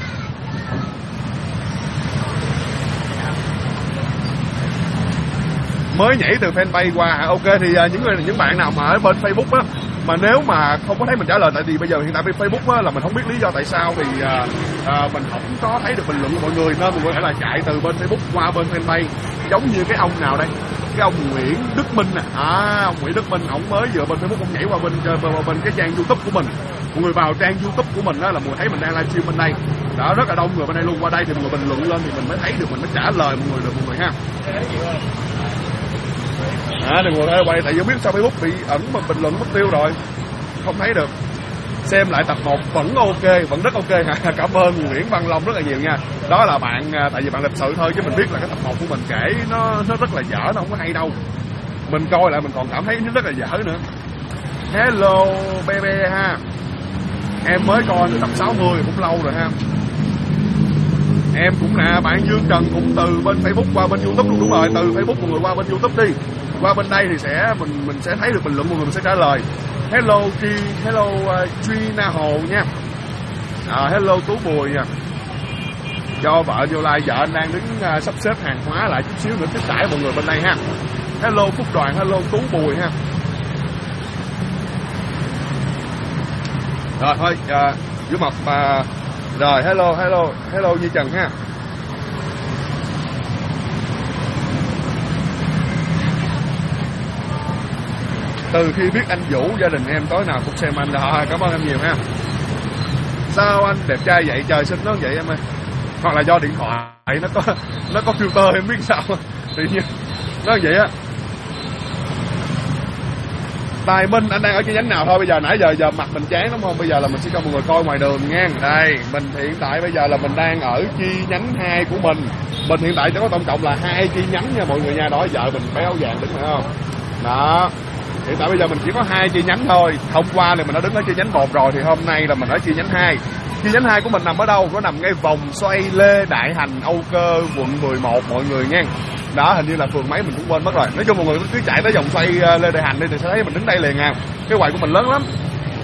Mới nhảy từ fanpage qua hả? Ok thì những bạn nào mà ở bên Facebook á, mà nếu mà không có thấy mình trả lời, tại vì bây giờ hiện tại bên Facebook á, là mình không biết lý do tại sao thì mình không có thấy được bình luận của mọi người, nên mình có thể là chạy từ bên Facebook qua bên fanpage, giống như cái ông nào đây, cái ông Nguyễn Đức Minh nè. Ông Nguyễn Đức Minh ổng mới vừa bên Facebook ông nhảy qua bên cái trang YouTube của mình. Mọi người vào trang YouTube của mình đó là mọi người thấy mình đang livestream bên đây. Đó, rất là đông người bên đây luôn. Qua đây thì mọi người bình luận lên thì mình mới thấy được, mình mới trả lời mọi người được mọi người ha. Đừng ngồi đây quay, tại vì không biết sao Facebook bị ẩn mà bình luận mất tiêu rồi, không thấy được. Xem lại tập 1 vẫn ok, vẫn rất ok ha. Cảm ơn Nguyễn Văn Long rất là nhiều nha. Đó là bạn, tại vì bạn lịch sự thôi chứ mình biết là cái tập 1 của mình kể nó rất là dở, nó không có hay đâu. Mình coi lại mình còn cảm thấy nó rất là dở nữa. Hello baby ha. Em mới coi từ tập 60 cũng lâu rồi ha. Em cũng nè, bạn Dương Trần cũng từ bên Facebook qua bên YouTube luôn. Đúng rồi, từ Facebook mọi người qua bên YouTube đi. Qua bên đây thì mình sẽ thấy được bình luận mọi người, mình sẽ trả lời. Hello Trina Hồ nha. Hello Tú Bùi nha. Cho vợ vô like, vợ anh đang đứng sắp xếp hàng hóa lại chút xíu nữa tiếp đãi mọi người bên đây ha. Hello Phúc Đoàn, hello Tú Bùi ha. Rồi thôi, Vũ Mộc rồi hello Như Trần ha. Từ khi biết anh Vũ, gia đình em tối nào cũng xem anh. Cảm ơn em nhiều ha. Sao anh đẹp trai vậy, trời xinh nó vậy em ơi. Hoặc là do điện thoại nó có filter em biết sao. Tự nhiên nó vậy á. Tài Minh, anh đang ở chi nhánh nào thôi? Bây giờ nãy giờ mặt mình chán đúng không? Bây giờ là mình sẽ cho mọi người coi ngoài đường nha. Đây, mình hiện tại bây giờ là mình đang ở chi nhánh 2 của mình. Mình hiện tại có tổng cộng là 2 chi nhánh nha mọi người nha. Đó, vợ mình béo vàng đúng không? Đó. Hiện tại bây giờ mình chỉ có 2 chi nhánh thôi. Hôm qua thì mình đã đứng ở chi nhánh 1 rồi, thì hôm nay là mình ở chi nhánh 2. Chi nhánh 2 của mình nằm ở đâu? Nó nằm ngay vòng xoay Lê Đại Hành, Âu Cơ, quận 11 mọi người nha. Đó, hình như là phường mấy mình cũng quên mất rồi. Nói chung mọi người cứ chạy tới vòng xoay Lê Đại Hành đi thì sẽ thấy mình đứng đây liền à. Cái quầy của mình lớn lắm.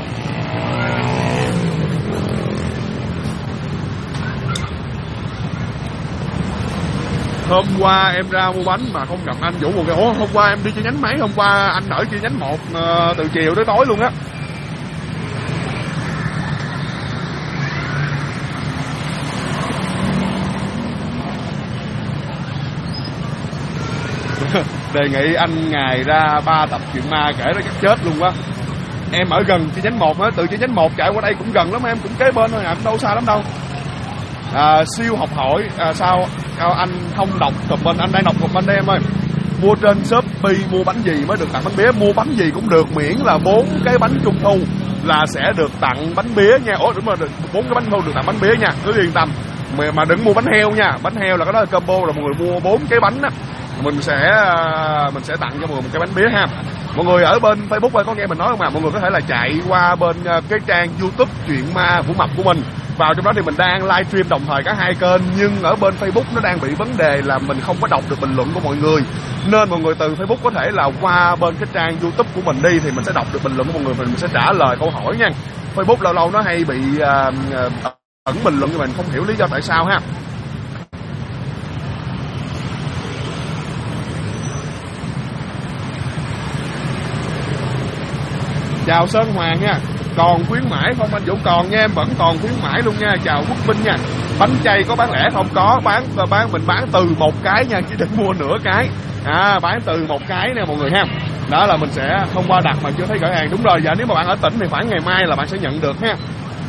Hôm qua em ra mua bánh mà không gặp anh Vũ một cái. Ủa, hôm qua em đi chi nhánh mấy? Hôm qua anh ở chi nhánh 1 từ chiều tới tối luôn á. Đề nghị anh ngày ra 3 tập chuyện ma kể nó chắc chết luôn quá. Em ở gần chi nhánh 1 á, từ chi nhánh 1 chạy qua đây cũng gần lắm, em cũng kế bên thôi, đâu xa lắm đâu. Siêu học hỏi, sao anh không đọc comment, anh đang đọc comment đây em ơi. Mua trên Shopee mua bánh gì mới được tặng bánh bía? Mua bánh gì cũng được, miễn là 4 cái bánh trung thu là sẽ được tặng bánh bía nha. Ủa đúng rồi, 4 cái bánh trung thu được tặng bánh bía nha, cứ yên tâm. Mà đừng mua bánh heo nha, bánh heo là cái đó là combo, là mọi người mua 4 cái bánh á, mình sẽ tặng cho mọi người một cái bánh bía ha. Mọi người ở bên Facebook ơi, có nghe mình nói không ạ? Mọi người có thể là chạy qua bên cái trang YouTube Chuyện Ma Vũ Mập của mình. Vào trong đó thì mình đang livestream đồng thời cả hai kênh, nhưng ở bên Facebook nó đang bị vấn đề là mình không có đọc được bình luận của mọi người. Nên mọi người từ Facebook có thể là qua bên cái trang YouTube của mình đi, thì mình sẽ đọc được bình luận của mọi người, mình sẽ trả lời câu hỏi nha. Facebook lâu lâu nó hay bị ẩn bình luận, thì mình không hiểu lý do tại sao ha. Chào Sơn Hoàng nha. Còn khuyến mãi không anh Vũ? Còn nha em, vẫn còn khuyến mãi luôn nha. Chào Quốc Vinh nha. Bánh chay có bán lẻ không? Có, mình bán từ 1 cái nha, chứ đừng mua nửa cái. Bán từ 1 cái nè mọi người ha. Đó là mình sẽ hôm qua đặt mà chưa thấy cửa hàng. Đúng rồi, giờ nếu mà bạn ở tỉnh thì khoảng ngày mai là bạn sẽ nhận được ha.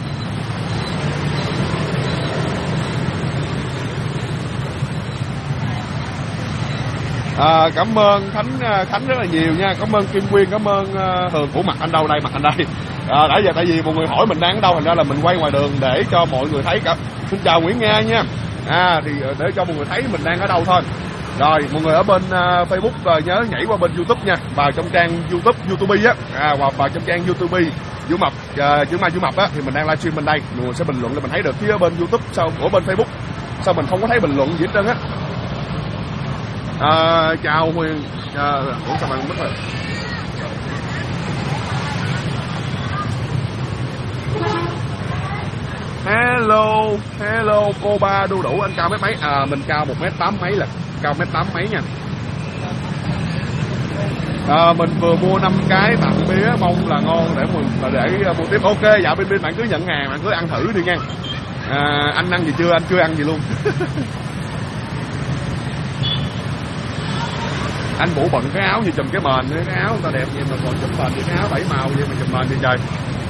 Cảm ơn Khánh rất là nhiều nha. Cảm ơn Kim Quyên, cảm ơn Hường. Ủa mặt anh đâu đây? Mặt anh đây. Đã giờ tại vì mọi người hỏi mình đang ở đâu, thành ra là mình quay ngoài đường để cho mọi người thấy cả. Xin chào Nguyễn Nga nha. Thì để cho mọi người thấy mình đang ở đâu thôi. Rồi mọi người ở bên Facebook nhớ nhảy qua bên YouTube nha, vào trong trang YouTube á, vào trong trang YouTube Vũ Mập, chữ Ma Vũ Mập á, thì mình đang livestream bên đây, mọi người sẽ bình luận để mình thấy được. Chứ ở bên YouTube sao, ở bên Facebook sao mình không có thấy bình luận gì hết trơn á. Chào Huyền. Ủa sao bạn mất rồi? Hello cô ba đu đủ. Anh cao mét mấy? Mình cao 1m8 mấy, là cao 1m8 mấy nha. Mình vừa mua 5 cái tặng bía, mong là ngon để mua tiếp. Ok, dạ bên bạn cứ nhận hàng, bạn cứ ăn thử đi nha. Anh ăn gì chưa? Anh chưa ăn gì luôn. Anh Vũ bận cái áo như chùm cái mền, cái áo người ta đẹp vậy mà còn chùm mền, cái áo 7 màu vậy mà chùm mền gì trời.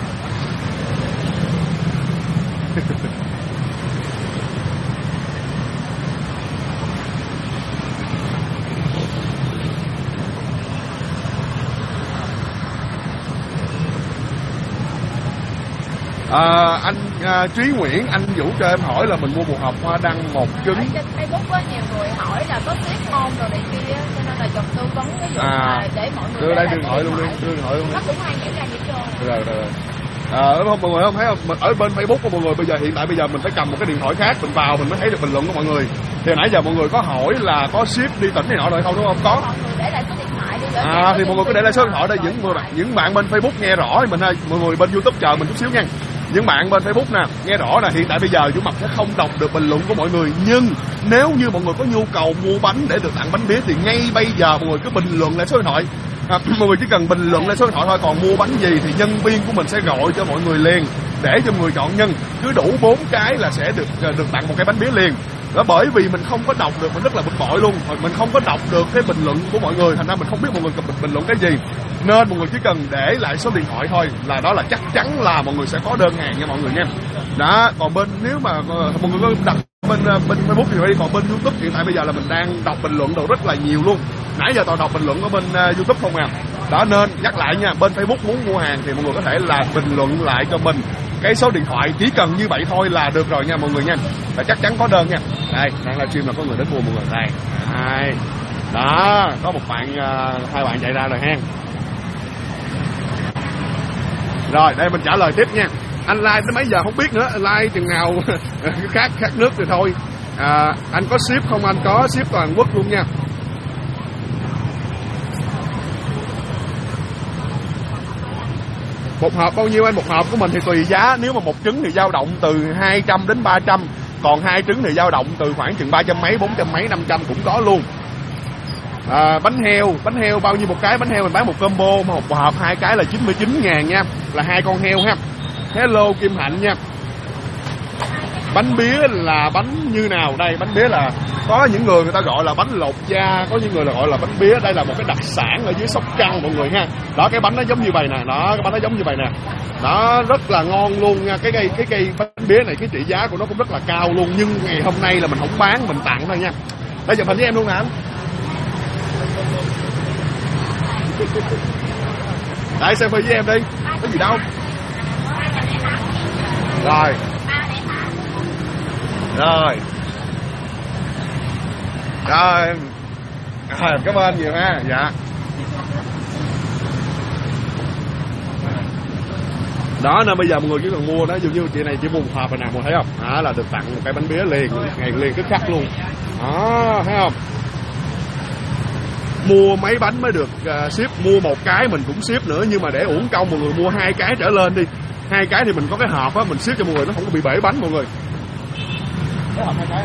Anh Trí Nguyễn, anh Vũ cho em hỏi là mình mua một hộp hoa đăng 1 trứng.
Ở trên Facebook có nhiều người hỏi là có ship ngon rồi này kia, cho nên là chồng tư vấn ví dụ để mọi người
đưa đây điện thoại luôn đi, đưa điện thoại luôn đi.
Nó cũng hay những ra những trơn.
Rồi. Mọi người không thấy không? Ở bên Facebook của mọi người hiện tại bây giờ mình phải cầm một cái điện thoại khác mình vào mình mới thấy được bình luận của mọi người. Thì nãy giờ mọi người có hỏi là có ship đi tỉnh này nọ rồi không, đúng không? Có.
Mọi người để lại số điện thoại đi.
Thì mọi người cứ để lại số điện thoại đây. Những bạn bên Facebook nghe rõ thì mọi người bên YouTube chờ mình chút xíu nha. Những bạn bên Facebook nè, nghe rõ là hiện tại bây giờ Vũ Mập sẽ không đọc được bình luận của mọi người, nhưng nếu như mọi người có nhu cầu mua bánh để được tặng bánh bía thì ngay bây giờ mọi người cứ bình luận lại số điện thoại. Mọi người chỉ cần bình luận lại số điện thoại thôi, còn mua bánh gì thì nhân viên của mình sẽ gọi cho mọi người liền để cho mọi người chọn nhân. Cứ đủ 4 cái là sẽ được tặng một cái bánh bía liền. Đó, bởi vì mình không có đọc được, mình rất là bực bội luôn. Mình không có đọc được cái bình luận của mọi người, thành ra mình không biết mọi người bình luận cái gì. Nên mọi người chỉ cần để lại số điện thoại thôi là đó là chắc chắn là mọi người sẽ có đơn hàng nha mọi người nha. Đó, còn bên nếu mà mọi người có đặt bên Facebook thì đi, còn bên YouTube hiện tại bây giờ là mình đang đọc bình luận đồ rất là nhiều luôn. Nãy giờ toàn đọc bình luận ở bên YouTube không à. Đó, nên nhắc lại nha, bên Facebook muốn mua hàng thì mọi người có thể là bình luận lại cho mình cái số điện thoại, chỉ cần như vậy thôi là được rồi nha mọi người nha. Và chắc chắn có đơn nha. Đây, đang livestream là có người đến mua mọi người. Đây. Đó, có một bạn, 2 bạn chạy ra rồi ha. Rồi, đây mình trả lời tiếp nha. Anh like đến mấy giờ không biết nữa, like chừng nào khác nước thì thôi. Anh có ship không? Anh có ship toàn quốc luôn nha. Một hộp bao nhiêu anh? Một hộp của mình thì tùy giá, nếu mà 1 trứng thì dao động từ 200 đến 300, còn 2 trứng thì dao động từ khoảng chừng 300 mấy, 400 mấy, 500 cũng có luôn. Bánh heo bao nhiêu một cái? Bánh heo mình bán một combo, một hộp 2 cái là 99.000 nha, là 2 con heo ha. Hello Kim Hạnh nha. Bánh bía là bánh như nào? Đây, bánh bía là Có những người ta gọi là bánh lột da, có những người là gọi là bánh bía. Đây là một cái đặc sản ở dưới Sóc Trăng mọi người ha. Đó, cái bánh nó giống như vậy nè, đó, cái bánh nó giống như vậy nè. Đó, rất là ngon luôn nha. Cái cây bánh bía này cái trị giá của nó cũng rất là cao luôn, nhưng ngày hôm nay là mình không bán, mình tặng thôi nha. Đây, chụp hình với em luôn nè anh. Đây, selfie với em đi, có gì đâu. Rồi. Rồi. Rồi. Cảm ơn nhiều ha. Dạ. Đó nên bây giờ mọi người chỉ cần mua đó, dường như chị này chỉ mua một hộp rồi nè, mọi thấy không? Đó là được tặng một cái bánh bía liền, ngày liền tức khắc luôn. Đó, thấy không? Mua mấy bánh mới được ship, mua một cái mình cũng ship nữa, nhưng mà để uổng công mọi người mua 2 cái trở lên đi. 2 cái thì mình có cái hộp á, mình ship cho mọi người nó không có bị bể bánh mọi người. Cái hộp 2 cái.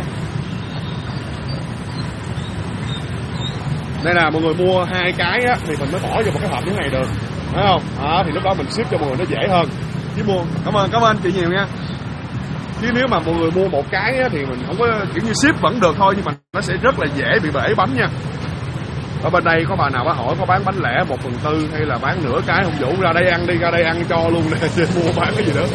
Đây là mọi người mua 2 cái á thì mình mới bỏ vô một cái hộp như thế này được, thấy không? Đó, thì lúc đó mình ship cho mọi người nó dễ hơn. Chứ mua, cảm ơn chị nhiều nha. Chứ nếu mà mọi người mua một cái á, thì mình không có kiểu như ship vẫn được thôi, nhưng mà nó sẽ rất là dễ bị bể bánh nha. Ở bên đây có bà nào hỏi có bán bánh lẻ 1/4 hay là bán nửa cái không Vũ? Ra đây ăn đi, ra đây ăn cho luôn nè, mua bán cái gì nữa.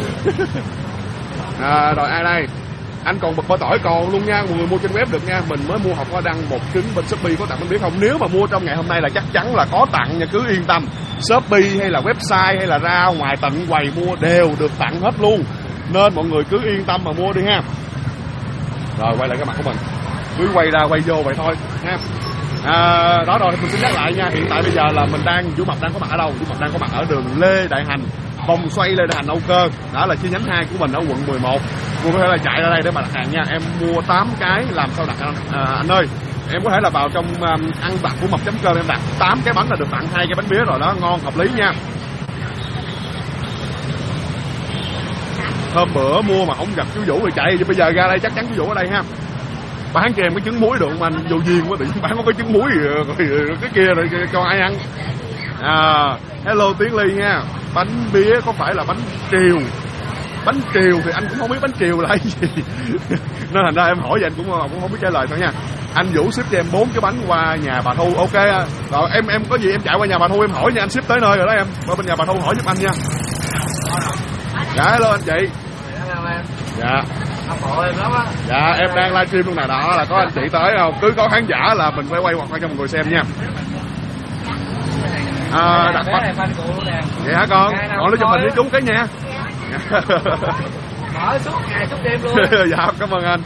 Rồi ai đây? Anh còn bật bơ tỏi còn luôn nha, mọi người mua trên web được nha. Mình mới mua hộp hoa đăng 1 trứng, bên Shopee có tặng bánh biết không? Nếu mà mua trong ngày hôm nay là chắc chắn là có tặng nha, cứ yên tâm. Shopee hay là website hay là ra ngoài tận quầy mua đều được tặng hết luôn, nên mọi người cứ yên tâm mà mua đi ha. Rồi quay lại cái mặt của mình, cứ quay ra quay vô vậy thôi ha. Đó rồi mình xin nhắc lại nha, hiện tại bây giờ là mình Vũ Mập đang có mặt ở đâu? Vũ Mập đang có mặt ở đường Lê Đại Hành, vòng xoay Lê Đại Hành Âu Cơ. Đó là chi nhánh 2 của mình ở quận 11. Cô có thể là chạy ra đây để mà đặt hàng nha. Em mua 8 cái, làm sao đặt anh ơi? Em có thể là vào trong ăn vặt của mập.com em đặt 8 cái bánh là được tặng 2 cái bánh bía rồi đó, ngon hợp lý nha. Hôm bữa mua mà không gặp chú Vũ thì chạy, bây giờ ra đây chắc chắn chú Vũ ở đây ha. Bán cho em cái trứng muối được không anh? Vô duyên quá, tự nhiên bán có cái trứng muối rồi cái kia rồi cho ai ăn. Hello Tiến Ly nha. Bánh bía có phải là bánh triều? Bánh triều thì anh cũng không biết bánh triều là cái gì. Nên thành ra em hỏi vậy anh cũng không biết trả lời thôi nha. Anh Vũ ship cho em 4 cái bánh qua nhà bà Thu, ok. Rồi em có gì em chạy qua nhà bà Thu em hỏi nha, anh ship tới nơi rồi đó em. Qua bên nhà bà Thu hỏi giúp anh nha. Dạ hello anh chị. Dạ. Dạ em đang livestream luôn nè, đó là có anh chị tới không? Cứ có khán giả là mình phải quay hoặc cho mọi người xem nha. Đặt bánh. Vậy hả con? Con lấy cho mình với chú cái nha.
Mở suốt ngày suốt đêm luôn.
Dạ cảm ơn anh.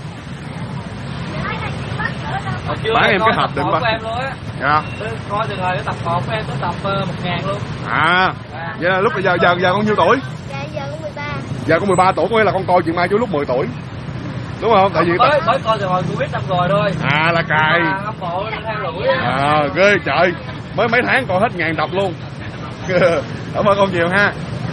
Bán em cái hộp đựng bánh. Dạ.
Coi từ hồi cái tập 1 của em tới tập 1.000 luôn.
Vậy là lúc bây giờ con nhiêu tuổi?
Dạ giờ con 13.
Giờ con 13 tuổi, có nghĩa là con coi chuyện Mai chú lúc 10 tuổi. Đúng không? Tại vì
mới coi từ hồi tôi biết năm rồi thôi.
Là cài.
Hâm mộ theo đuổi.
Ghê trời. Mới mấy tháng coi hết 1000 tập luôn. Cảm ơn con nhiều ha.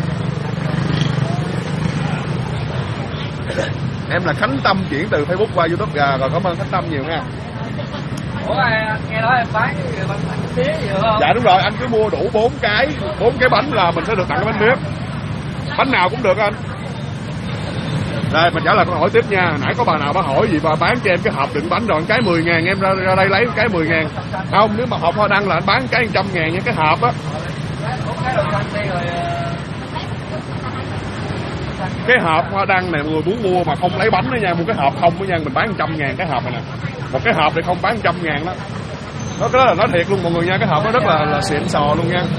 Em là Khánh Tâm chuyển từ Facebook qua YouTube rồi, cảm ơn Khánh Tâm nhiều nha.
Ủa nghe nói em bán bánh bía gì không?
Dạ đúng rồi, anh cứ mua đủ 4 cái bánh là mình sẽ được tặng cái bánh bía. Bánh nào cũng được anh. Đây mình trả lời câu hỏi tiếp nha. Nãy có bà nào bà hỏi gì bà bán cho em cái hộp đựng bánh rồi cái 10.000, em ra đây lấy cái 10.000. Không, nếu mà hộp hoa đăng là anh bán cái 100.000 nha, cái hộp á. Cái hộp hoa đăng này mọi người muốn mua mà không lấy bánh đó nha, mua cái hộp không đó nha, mình bán 100.000 cái hộp này nè. Một cái hộp thì không bán 100.000 đó. Cái đó là nói thiệt luôn mọi người nha, cái hộp nó rất là xịn sò luôn nha.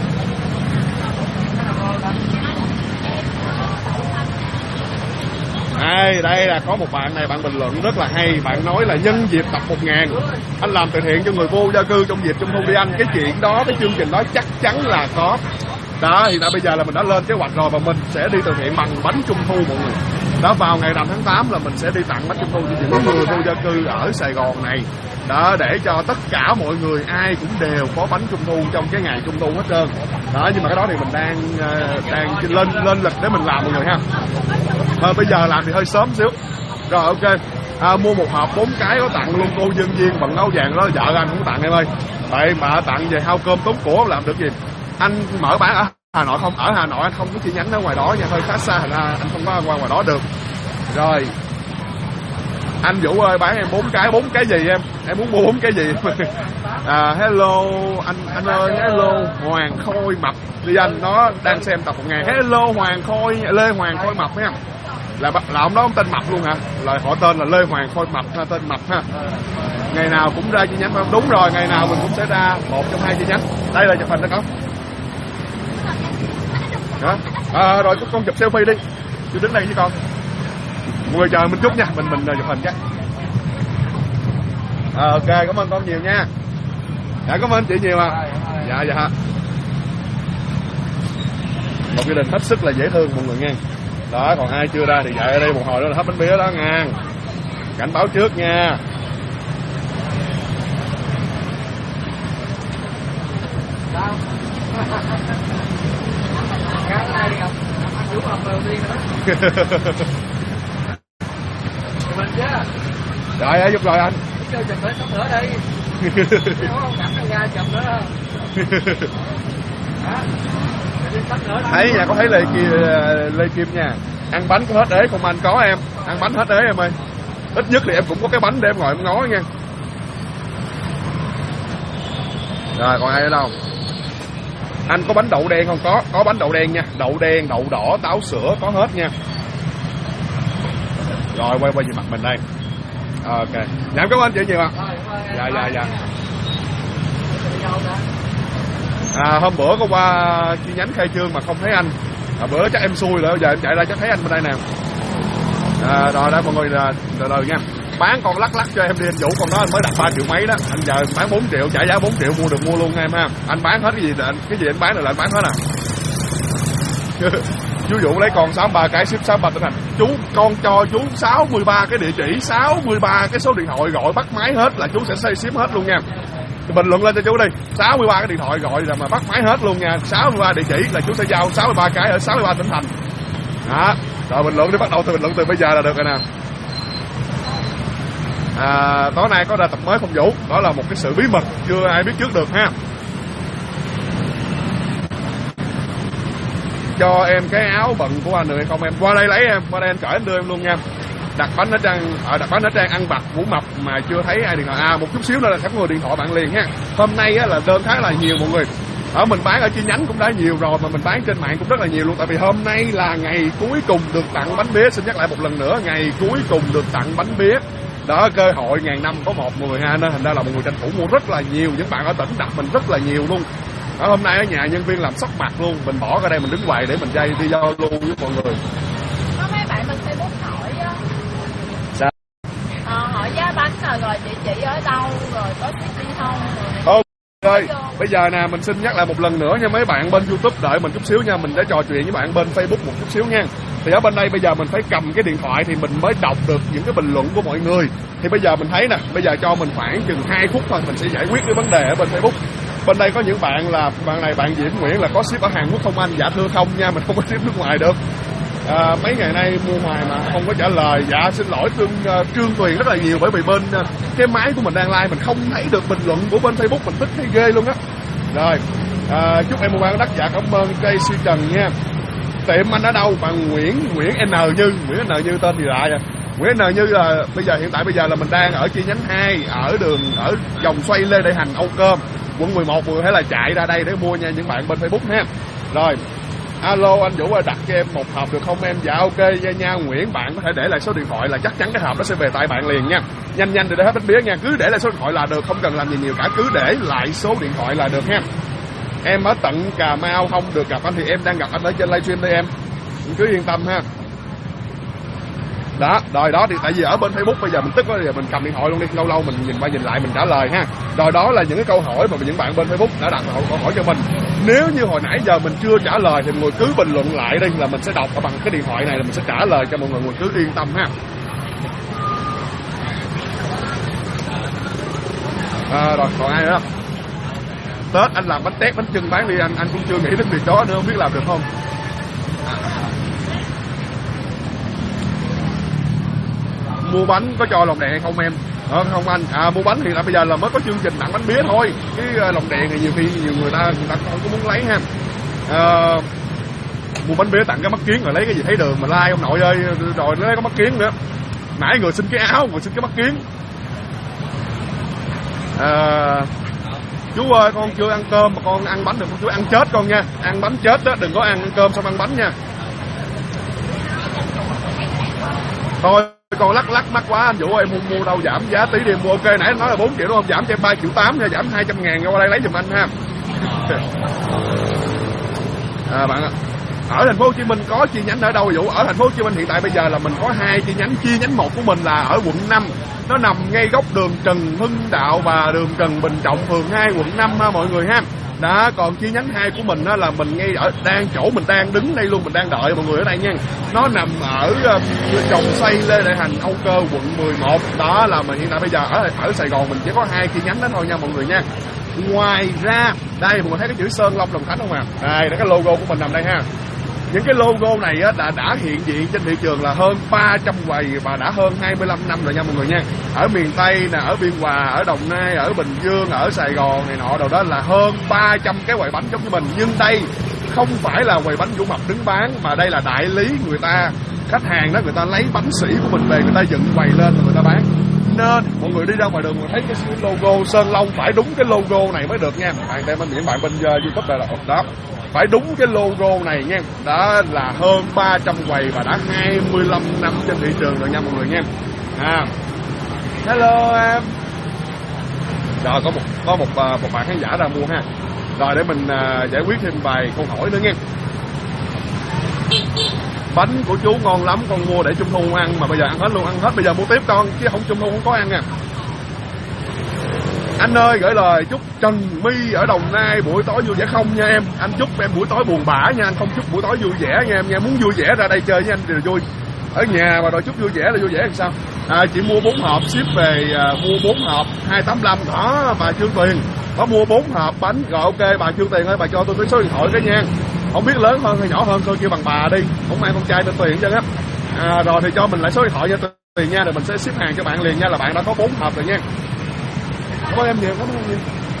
Đây là có một bạn này, bạn bình luận rất là hay. Bạn nói là nhân dịp tập 1000 anh làm từ thiện cho người vô gia cư trong dịp Trung thu đi anh. Cái chuyện đó, cái chương trình đó chắc chắn là có. Đó, hiện tại bây giờ là mình đã lên kế hoạch rồi và mình sẽ đi từ thiện bằng bánh Trung thu mọi người. Đó, vào ngày 5 tháng 8 là mình sẽ đi tặng bánh Trung thu cho những người vô gia cư ở Sài Gòn này. Đó, để cho tất cả mọi người ai cũng đều có bánh Trung thu trong cái ngày Trung thu hết trơn. Đó, nhưng mà cái đó thì mình đang lên lịch để mình làm mọi người ha. Bây giờ làm thì hơi sớm xíu. Rồi ok. Mua một hộp 4 cái có tặng luôn cô dân viên bằng áo vàng đó, vợ anh cũng tặng em ơi. Vậy mà tặng về hao cơm tốn của làm được gì. Anh mở bán ở Hà Nội không? Ở Hà Nội anh không có chi nhánh ở ngoài đó nha, hơi khá xa, thành ra anh không có qua ngoài đó được. Rồi Anh Vũ ơi, bán em 4 cái gì em muốn mua 4 cái gì? Hello anh ơi, hello Hoàng Khôi Mập đi anh, nó đang xem tập 1 ngày. Hello Lê Hoàng Khôi Mập ha, là ông đó ông tên Mập luôn hả? Là họ tên là Lê Hoàng Khôi Mập ha, tên Mập ha. Ngày nào cũng ra chi nhánh, đúng rồi, ngày nào mình cũng sẽ ra 1 trong 2 chi nhánh. Đây là chụp hình đó con. Đó. Rồi con chụp selfie đi, tôi đứng đây với con. Mọi người chờ mình chút nha, mình chụp hình cái. Ok, cảm ơn con nhiều nha. Dạ, cảm ơn chị nhiều à. Dạ. Một gia đình hết sức là dễ thương mọi người nha. Đó, còn ai chưa ra thì chạy ở đây một hồi nữa là hết bánh bía đó nha. Cảnh báo trước nha. Rồi, giúp rồi anh.
Chụp tới sắp nữa đi. Không cảm ra chụp nữa.
Thấy nha, có thấy Lê Kim nha. Ăn bánh có hết ế không anh? Có em. Ăn bánh hết ế em ơi. Ít nhất thì em cũng có cái bánh để em ngồi em ngó nha. Rồi, còn ai ở đâu? Anh có bánh đậu đen không? Có bánh đậu đen nha. Đậu đen, đậu đỏ, táo sữa có hết nha. Rồi, quay về mặt mình đây. Ok. Dạ, cảm ơn chị nhiều ạ. Dạ. Hôm bữa có qua chi nhánh khai trương mà không thấy anh. Bữa chắc em xui rồi, giờ em chạy ra chắc thấy anh bên đây nè. Rồi đây mọi người từ từ nha. Bán con lắc cho em đi anh Vũ, con đó anh mới đặt 3 triệu mấy đó. Anh giờ bán 4 triệu, trả giá 4 triệu mua được mua luôn em ha. Anh bán hết cái gì anh bán được là anh bán hết à. Chú Vũ lấy con 63 cái ship 63 tỉnh thành. Con cho chú 63 cái địa chỉ, 63 cái số điện thoại gọi bắt máy hết là chú sẽ xây ship hết luôn nha. Thì bình luận lên cho chú đi. 63 cái điện thoại gọi là mà bắt máy hết luôn nha. 63 địa chỉ là chú sẽ giao 63 cái ở 63 tỉnh thành. Đó. Rồi bình luận đi, bắt đầu từ bình luận từ bây giờ là được rồi nè. Tối nay có ra tập mới không Vũ? Đó là một cái sự bí mật chưa ai biết trước được ha. Cho em cái áo bận của anh được hay không em? Qua đây lấy em, qua đây anh cởi anh đưa em luôn nha. Đặt bánh ở trang ăn vặt Vũ Mập mà chưa thấy ai điện thoại. Một chút xíu nữa là sẽ người điện thoại bạn liền ha. Hôm nay á, là đơn khá là nhiều mọi người. Mình bán ở chi nhánh cũng đã nhiều rồi, mà mình bán trên mạng cũng rất là nhiều luôn. Tại vì hôm nay là ngày cuối cùng được tặng bánh bía. Xin nhắc lại một lần nữa, ngày cuối cùng được tặng bánh bía. Đó, cơ hội ngàn năm có một mọi người ha, nên thành ra là mọi người tranh thủ mua rất là nhiều. Những bạn ở tỉnh đặt mình rất là nhiều luôn. Hôm nay ở nhà nhân viên làm sốc mặt luôn, mình bỏ ra đây mình đứng quầy để mình đi giao lưu với mọi người.
Có mấy bạn bên Facebook hỏi á.
Sao?
Hỏi giá bánh rồi địa chỉ ở đâu, rồi có shipping không?
Ơi, bây giờ nè mình xin nhắc lại một lần nữa nha mấy bạn bên YouTube, đợi mình chút xíu nha, mình đã trò chuyện với bạn bên Facebook một chút xíu nha. Thì ở bên đây bây giờ mình phải cầm cái điện thoại thì mình mới đọc được những cái bình luận của mọi người. Thì bây giờ mình thấy nè, bây giờ cho mình khoảng chừng 2 phút thôi mình sẽ giải quyết cái vấn đề ở bên Facebook. Bên đây có những bạn là bạn Diễm Nguyễn là có ship ở Hàn Quốc không anh? Dạ thưa không nha, mình không có ship nước ngoài được. Mấy ngày nay mua ngoài mà không có trả lời. Dạ xin lỗi Trương Tuyền rất là nhiều, bởi vì bên cái máy của mình đang live mình không thấy được bình luận của bên Facebook, mình thích thấy ghê luôn á. Rồi chúc em mua bán đắt. Dạ cảm ơn JC Trần nha. Tiệm anh ở đâu? Bạn Nguyễn N Như tên thì lạ vậy. Nguyễn N Như là hiện tại là mình đang ở chi nhánh 2 ở vòng xoay Lê Đại Hành Âu Cơm quận 11. Mọi người hãy là chạy ra đây để mua nha những bạn bên Facebook ha. Rồi alo anh Vũ ơi, đặt cho em một hộp được không em? Dạ ok nha Nguyễn, bạn có thể để lại số điện thoại là chắc chắn cái hộp đó sẽ về tay bạn liền nha. Nhanh để hết bánh bía nha, cứ để lại số điện thoại là được, không cần làm gì nhiều cả, cứ để lại số điện thoại là được ha. Em ở tận Cà Mau không được gặp anh thì em đang gặp anh ở trên livestream đây em cứ yên tâm ha. Đó, rồi đó thì tại vì ở bên Facebook bây giờ mình tức quá thì mình cầm điện thoại luôn đi, lâu mình nhìn qua nhìn lại mình trả lời ha. Rồi đó là những cái câu hỏi mà những bạn bên Facebook đã đặt câu hỏi cho mình. Nếu như hồi nãy giờ mình chưa trả lời thì mọi người cứ bình luận lại đây là mình sẽ đọc ở bằng cái điện thoại này là mình sẽ trả lời cho mọi người cứ yên tâm ha. Rồi còn ai nữa không? Tết anh làm bánh tét bánh chưng bán đi anh cũng chưa nghĩ đến việc đó nữa, không biết làm được không. Mua bánh có cho lồng đèn hay không em? Không anh. Mua bánh thì bây giờ là mới có chương trình tặng bánh bía thôi. Cái lồng đèn thì nhiều khi nhiều người ta không có muốn lấy ha. Mua bánh bía tặng cái mắt kiến rồi lấy cái gì thấy đường mà like ông nội ơi, rồi lấy cái mắt kiến nữa. mãi người xin cái áo, người xin cái mắt kiến. Chú ơi, con chưa ăn cơm mà con ăn bánh được không chú? Ăn chết con nha, ăn bánh chết đó, đừng có ăn cơm xong ăn bánh nha. Thôi con lắc mắc quá anh Vũ ơi, em mua đâu giảm giá tí đi, mua ok. Nãy nói là 4 triệu đúng không, giảm cho em 3,8 triệu nha, giảm 200.000 qua đây lấy giùm anh ha. Bạn ạ, ở thành phố Hồ Chí Minh có chi nhánh ở đâu Vũ? Ở thành phố Hồ Chí Minh hiện tại bây giờ là mình có 2 chi nhánh. Chi nhánh 1 của mình là ở quận 5, nó nằm ngay góc đường Trần Hưng Đạo và đường Trần Bình Trọng, phường 2, quận 5 ha mọi người ha. Đó, còn chi nhánh 2 của mình đó là mình ngay ở chỗ mình đang đứng đây luôn, mình đang đợi mọi người ở đây nha. Nó nằm ở trồng xây Lê Đại Hành, Âu Cơ, quận 11. Đó là mình hiện tại bây giờ ở Sài Gòn mình chỉ có 2 chi nhánh đó thôi nha mọi người nha. Ngoài ra, đây mọi người thấy cái chữ Sơn Long Đồng Khánh không ạ? Đây là cái logo của mình nằm đây ha. Những cái logo này đã hiện diện trên thị trường là hơn 300 quầy và đã hơn 25 năm rồi nha mọi người nha. Ở miền Tây nè, ở Biên Hòa, ở Đồng Nai, ở Bình Dương, ở Sài Gòn này nọ, đâu đó là hơn 300 cái quầy bánh giống như mình. Nhưng đây không phải là quầy bánh Vũ Mập đứng bán, mà đây là đại lý người ta, khách hàng đó người ta lấy bánh sỉ của mình về, người ta dựng quầy lên rồi người ta bán. Nên mọi người đi ra ngoài đường mà thấy cái logo Sơn Long phải đúng cái logo này mới được nha. Bạn đem những bạn bên YouTube đây là đó, phải đúng cái logo này nha. Đó là hơn 300 quầy và đã 25 năm trên thị trường rồi nha mọi người nha. Hello em. Rồi có một bạn khán giả ra mua ha. Rồi để mình giải quyết thêm vài câu hỏi nữa nha. Bánh của chú ngon lắm, con mua để Trung thu ăn mà bây giờ ăn hết luôn, ăn hết bây giờ mua tiếp con, chứ không Trung thu không có ăn nha. Anh ơi, gửi lời chúc Trần My ở Đồng Nai buổi tối vui vẻ không nha em. Anh chúc em buổi tối buồn bã nha, anh không chúc buổi tối vui vẻ nha em nha. Muốn vui vẻ ra đây chơi với anh thì là vui. Ở nhà mà đòi chúc vui vẻ là vui vẻ làm sao? Chị mua 4 hộp ship về, mua 4 hộp 285 đó bà Trương Tuyền. Có mua 4 hộp bánh rồi ok bà Trương Tuyền ơi, bà cho tôi cái số điện thoại cái nha. Không biết lớn hơn hay nhỏ hơn thôi kêu bằng bà đi, không mang con trai tên Tuyền chứ á. Rồi thì cho mình lại số điện thoại cho Tuyền nha, rồi mình sẽ ship hàng cho bạn liền nha, là bạn đã có 4 hộp rồi nha. Cảm ơn em nhiều, cảm ơn em nhiều.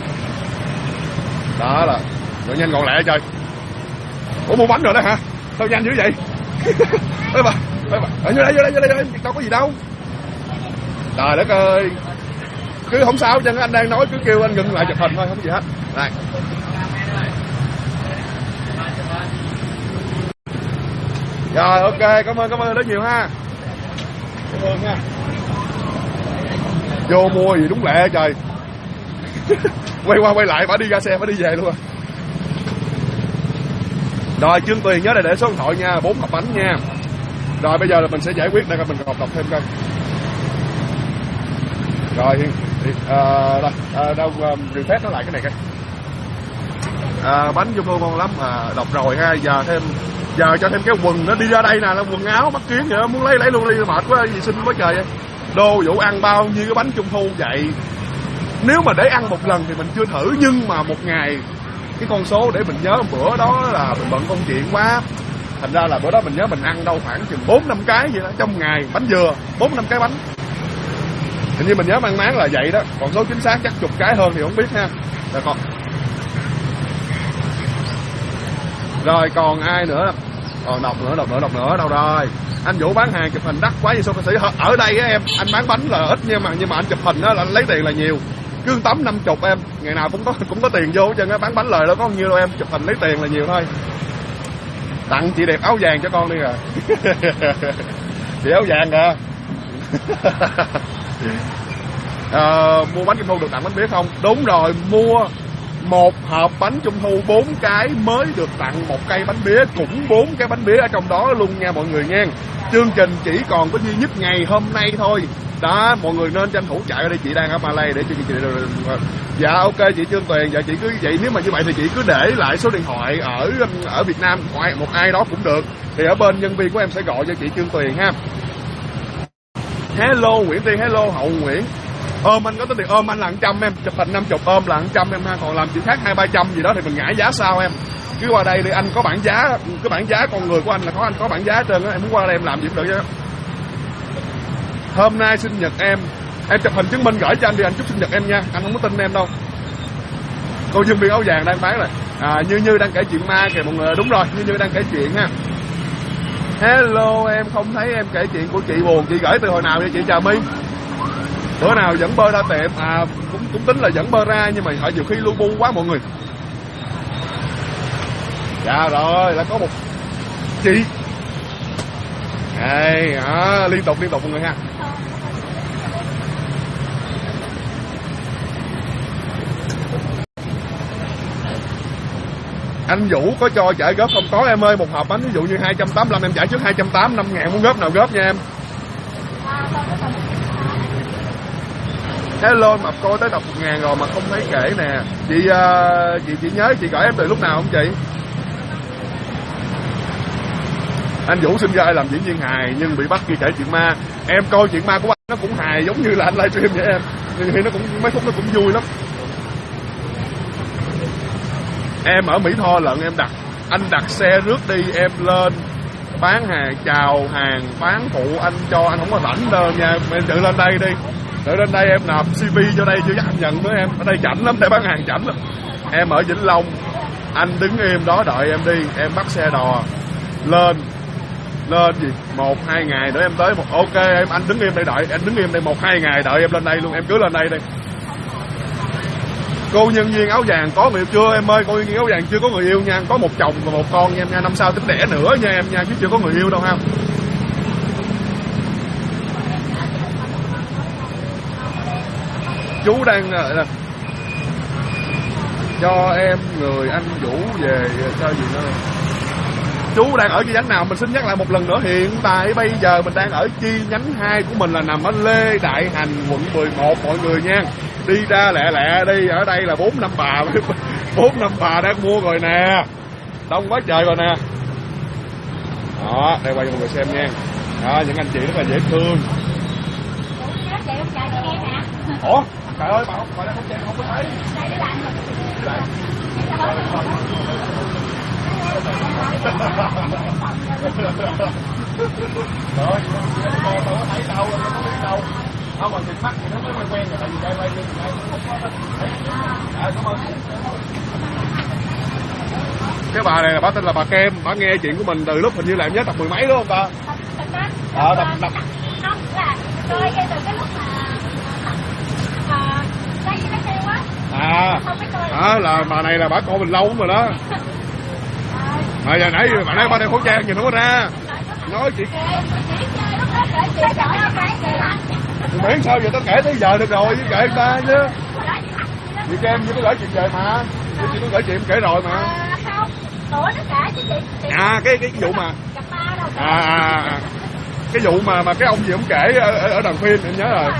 Đó là rồi nhanh gọn lẹ trời. Ủa mua bánh rồi đó hả? Sao nhanh dữ vậy? Ê bà, ở vô đây, đâu có gì đâu. Trời đất ơi. Cứ không sao chứ anh đang nói cứ kêu anh ngừng lại chụp hình thôi, không có gì hết. Đây. Rồi ok, cảm ơn rất nhiều ha. Cảm ơn nha. Vô mua gì đúng lẹ trời. Quay qua quay lại, bà đi ra xe, bà đi về luôn à. Rồi Trương Tuyền nhớ để số điện thoại nha, 4 hộp bánh nha. Rồi bây giờ là mình sẽ giải quyết đây, coi mình đọc thêm coi. Rồi đâu refresh nó lại cái này coi. Bánh Trung thu ngon lắm đọc rồi ha. Giờ cho thêm cái quần nó đi ra đây nè, là quần áo mắt kiến vậy đó, muốn lấy luôn đi, mệt quá gì xin quá trời vậy. Đô Vũ ăn bao nhiêu cái bánh Trung thu vậy? Nếu mà để ăn một lần thì mình chưa thử, nhưng mà một ngày cái con số để mình nhớ bữa đó là mình bận công chuyện quá, thành ra là bữa đó mình nhớ mình ăn đâu khoảng chừng 4-5 cái vậy đó trong ngày, bánh dừa 4-5 cái bánh, hình như mình nhớ mang máng là vậy đó, còn số chính xác chắc chục cái hơn thì không biết ha. Rồi còn ai nữa? Còn đọc nữa đâu rồi? Anh Vũ bán hàng chụp hình đắt quá vậy sao ca sĩ? Ở đây á em, anh bán bánh là ít nhưng mà anh chụp hình á là anh lấy tiền là nhiều. Cứ tấm 50 em, ngày nào cũng có tiền vô chứ bán bánh lời đâu có nhiêu đâu em, chụp hình lấy tiền là nhiều thôi. Tặng chị đẹp áo vàng cho con đi rồi. Chị áo vàng kìa. Mua bánh Trung thu được tặng bánh bía không? Đúng rồi, mua một hộp bánh Trung thu 4 cái mới được tặng một cây bánh bía, cũng 4 cái bánh bía ở trong đó luôn nha mọi người nha. Chương trình chỉ còn có duy nhất ngày hôm nay thôi. Đó, mọi người nên tranh thủ chạy ở đây, chị đang ở Malay để cho chị. Dạ ok chị Trương Tuyền, dạ chị cứ vậy, nếu mà như vậy thì chị cứ để lại số điện thoại ở Việt Nam, một ai đó cũng được. Thì ở bên nhân viên của em sẽ gọi cho chị Trương Tuyền ha. Hello Nguyễn Tiên, hello Hậu Nguyễn. Ôm anh có tính tiền ôm anh là 100 em, chụp hình 50 ôm là 100 em ha, còn làm chuyện khác 200-300 gì đó thì mình ngã giá sao em. Cứ qua đây đi, anh có bảng giá, cái bảng giá con người của anh là anh có bảng giá hết trơn á, em muốn qua đây em làm gì cũng được chứ. Hôm nay sinh nhật em chụp hình chứng minh gửi cho anh đi, anh chúc sinh nhật em nha, anh không có tin em đâu. Cô nhân viên áo vàng đang bán rồi. Như đang kể chuyện ma kìa mọi người, đúng rồi, Như đang kể chuyện ha. Hello, em không thấy em kể chuyện của chị buồn. Chị gửi từ hồi nào vậy chị Trà My? Bữa nào dẫn bơ ra tiệm. Cũng tính là dẫn bơ ra, nhưng mà họ nhiều khi lu bu quá mọi người. Dạ rồi, là có một chị. Đây, liên tục mọi người ha. Anh Vũ có cho trả góp không? Có em ơi, một hộp bánh ví dụ như 285 em trả trước 280, 5.000 muốn góp nào góp nha em. Hello, mập coi tới đọc 1.000 rồi mà không thấy kể nè. Chị nhớ chị gửi em từ lúc nào không chị? Anh Vũ sinh ra làm diễn viên hài nhưng bị bắt khi kể chuyện ma. Em coi chuyện ma của anh nó cũng hài giống như là anh livestream vậy em. Thì nó cũng mấy phút nó cũng vui lắm. Em ở Mỹ Tho lận, anh đặt xe rước đi, em lên bán hàng, chào hàng, bán phụ anh cho, anh không có rảnh đâu nha. Em tự lên đây đi. Tự lên đây em nộp CV cho đây chưa chắc anh nhận nữa em. Ở đây chảnh lắm, để bán hàng chảnh lắm. Em ở Vĩnh Long, anh đứng im đó đợi em đi, em bắt xe đò lên gì 1-2 ngày nữa em tới. Ok em, anh đứng im đây đợi, anh đứng im đây 1-2 ngày đợi em lên đây luôn, em cứ lên đây đi. Cô nhân viên áo vàng có người yêu chưa em ơi? Cô nhân viên áo vàng chưa có người yêu nha, có một chồng và một con nha em nha, năm sau tính đẻ nữa nha em nha, chứ chưa có người yêu đâu ha. Chú đang cho em người anh Vũ về cho gì nữa. Chú đang ở chi nhánh nào? Mình xin nhắc lại một lần nữa, hiện tại bây giờ mình đang ở chi nhánh 2 của mình là nằm ở Lê Đại Hành, quận 11 mọi người nha. Đi ra lẹ đi, ở đây là 4-5 bà 4-5 bà đang mua rồi nè, đông quá trời rồi nè. Đó, đây quay cho mọi người xem nha. Đó, những anh chị rất là dễ thương. Ủa, trời ơi, bà đang không chạy không có thấy. Rồi, tôi có thấy đâu, tôi không biết đâu. Không, mà nhìn mắt thì nó mới quen rồi, tại vì đây quay như đây. Cảm ơn. Cái bà này là bà tên là bà Kem, bà nghe chuyện của mình từ lúc hình như là em nhớ tập 10 mấy đúng không ta? Tập không, là coi từ cái lúc mà đây nó kêu á. Là bà này là bà coi mình lâu lắm rồi đó. Mà giờ nãy bà nói bà đeo khẩu trang nhìn nó ra. Nói chuyện miễn sao giờ tao kể tới giờ được rồi, chứ kể người ta chứ. Chị Kem chưa có gửi chuyện về mà. Chị có gửi chuyện kể rồi mà.
Không, ủa nó kể chứ chị.
Cái vụ mà cái vụ mà cái ông gì ông kể ở đoàn phim em nhớ rồi.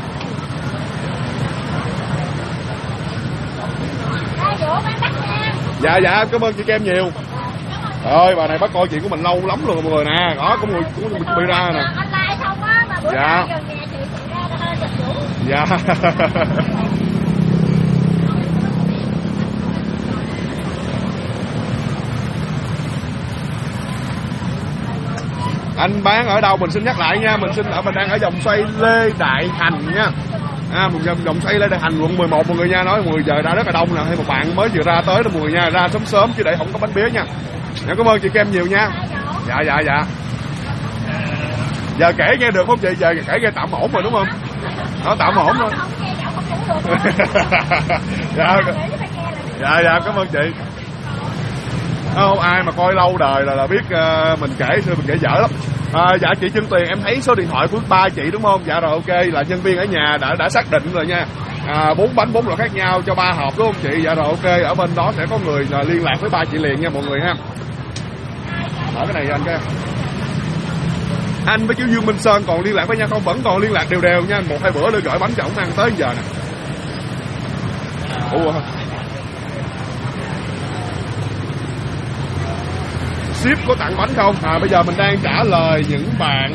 Dạ cảm ơn chị Kem nhiều. Ơi bà này bắt coi chuyện của mình lâu lắm luôn mọi người nè. Đó có người chuẩn bị ra nè. Dạ. Dạ. Anh bán ở đâu mình xin nhắc lại nha, mình đang ở vòng xoay Lê Đại Hành nha. Một vòng xoay Lê Đại Hành quận 11 mọi người nha. Nói mọi người giờ ra rất là đông nè, hay một bạn mới vừa ra tới đó mọi người nha, ra sớm chứ để không có bánh bía nha. Dạ, cảm ơn chị Kem nhiều nha. Dạ. Giờ kể nghe được không chị? Giờ kể nghe tạm ổn rồi đúng không? Đó, tạm ổn thôi. Dạ cảm ơn chị. Không ai mà coi lâu đời là biết mình kể xưa mình kể dở lắm. Dạ chị Trương Tuyền, em thấy số điện thoại của ba chị đúng không? Dạ rồi ok, là nhân viên ở nhà đã xác định rồi nha. 4 bánh 4 loại khác nhau cho 3 hộp đúng không chị? Dạ rồi ok, ở bên đó sẽ có người liên lạc với ba chị liền nha mọi người ha. Mở cái này anh cái. Anh với chú Dương Minh Sơn còn liên lạc với nhau không? Vẫn còn liên lạc đều nha. 1-2 bữa nữa gửi bánh cho ổng ăn tới giờ nè. Ship có tặng bánh không? Bây giờ mình đang trả lời những bạn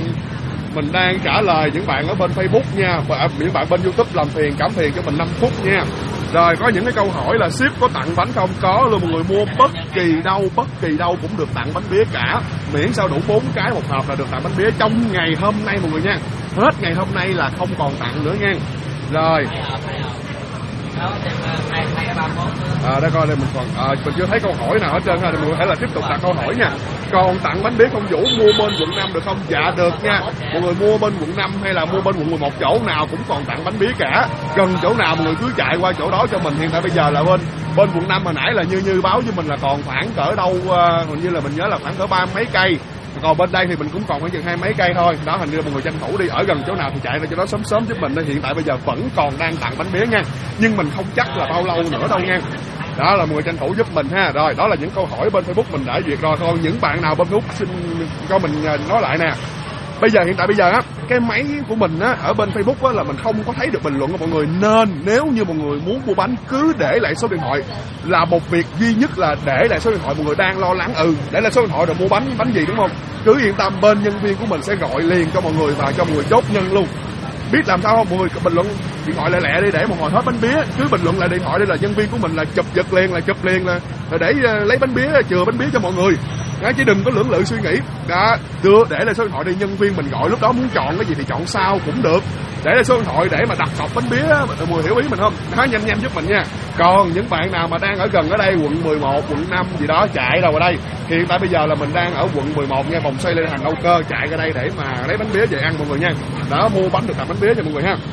ở bên Facebook nha, và những bạn bên YouTube làm cảm phiền cho mình 5 phút nha. Rồi có những cái câu hỏi là ship có tặng bánh không? Có luôn mọi người, mua bất kỳ đâu cũng được tặng bánh bía cả, miễn sao đủ 4 cái một hộp là được tặng bánh bía trong ngày hôm nay mọi người nha. Hết ngày hôm nay là không còn tặng nữa nha. Rồi Đây coi đây mình còn mình chưa thấy câu hỏi nào hết trơn ha, thì mọi người hãy là tiếp tục đặt câu hỏi nha. Còn tặng bánh biếc không Vũ mua bên quận 5 được không? Dạ được nha. Mọi người mua bên quận 5 hay là mua bên quận 11 chỗ nào cũng còn tặng bánh biếc cả. Gần chỗ nào mọi người cứ chạy qua chỗ đó cho mình. Hiện tại bây giờ là bên quận 5 hồi nãy là như báo với mình là còn khoảng cỡ đâu hình như là mình nhớ là khoảng cỡ 30 mấy cây. Còn bên đây thì mình cũng còn khoảng chừng 20 mấy cây thôi. Đó, hình như mọi người tranh thủ đi, ở gần chỗ nào thì chạy ra cho nó sớm giúp mình. Hiện tại bây giờ vẫn còn đang tặng bánh biếc nha, nhưng mình không chắc là bao lâu nữa đâu nha. Đó là mọi người tranh thủ giúp mình ha. Rồi, đó là những câu hỏi bên Facebook mình đã duyệt rồi. Còn những bạn nào bên Facebook xin cho mình nói lại nè. Hiện tại bây giờ á, cái máy của mình á ở bên Facebook á là mình không có thấy được bình luận của mọi người, nên nếu như mọi người muốn mua bánh cứ để lại số điện thoại. Là một việc duy nhất là để lại số điện thoại. Mọi người đang lo lắng để lại số điện thoại rồi mua bánh gì đúng không? Cứ yên tâm, bên nhân viên của mình sẽ gọi liền cho mọi người và cho mọi người chốt nhân luôn. Biết làm sao không? Mọi người bình luận điện thoại lẹ đi để một hồi hết bánh bía. Cứ bình luận lại điện thoại đây là nhân viên của mình là chụp liền là để lấy bánh bía, chừa bánh bía cho mọi người. Chứ đừng có lưỡng lự suy nghĩ. Đó, để lại số điện thoại đi, nhân viên mình gọi lúc đó muốn chọn cái gì thì chọn sau cũng được. Để lại số điện thoại để mà đặt cọc bánh bía, mọi người hiểu ý mình không? Đó, nhanh giúp mình nha. Còn những bạn nào mà đang ở gần ở đây quận 11, quận 5 gì đó chạy đâu ở đây. Hiện tại bây giờ là mình đang ở quận 11 nha, vòng xoay lên hàng Âu Cơ, chạy ra đây để mà lấy bánh bía về ăn mọi người nha. Đó, mua bánh được tặng bánh bía cho mọi người ha.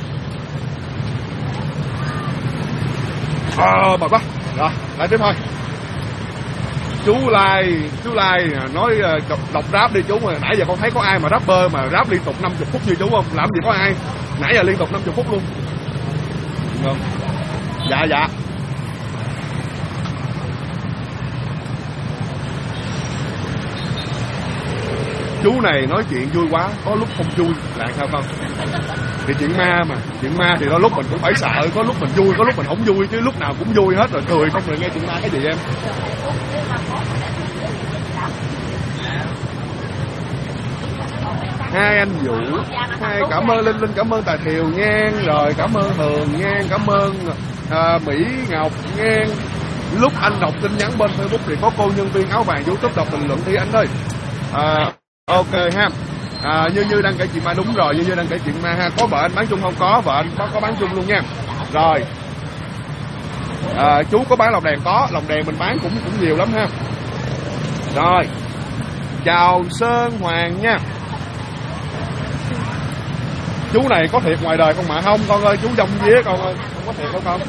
Mệt quá. Rồi, lại tiếp thôi. Chú Lai nói đọc rap đi chú, mà nãy giờ con thấy có ai mà rapper mà rap liên tục 50 phút như chú không? Làm gì có ai. Nãy giờ liên tục 50 phút luôn. Được không? Dạ. Chú này nói chuyện vui quá, có lúc không vui là sao không? Thì chuyện ma thì đôi lúc mình cũng phải sợ, có lúc mình vui, có lúc mình không vui, chứ lúc nào cũng vui hết rồi, cười không rồi nghe chuyện ma cái gì em. Hai anh Vũ, cảm ơn Linh, cảm ơn Tài Thiều nha, rồi cảm ơn Hường nha, cảm ơn Mỹ Ngọc nha. Lúc anh đọc tin nhắn bên Facebook thì có cô nhân viên áo vàng YouTube đọc bình luận thì anh ơi. Ok ha. Như đang kể chuyện ma, đúng rồi, như đang kể chuyện ma ha. Có vợ anh bán chung không? Có, vợ anh có bán chung luôn nha. Rồi chú có bán lồng đèn? Có, lồng đèn mình bán cũng nhiều lắm ha. Rồi, chào Sơn Hoàng nha. Chú này có thiệt ngoài đời không mà? Không con ơi, chú dông vía con ơi, không có thiệt không con.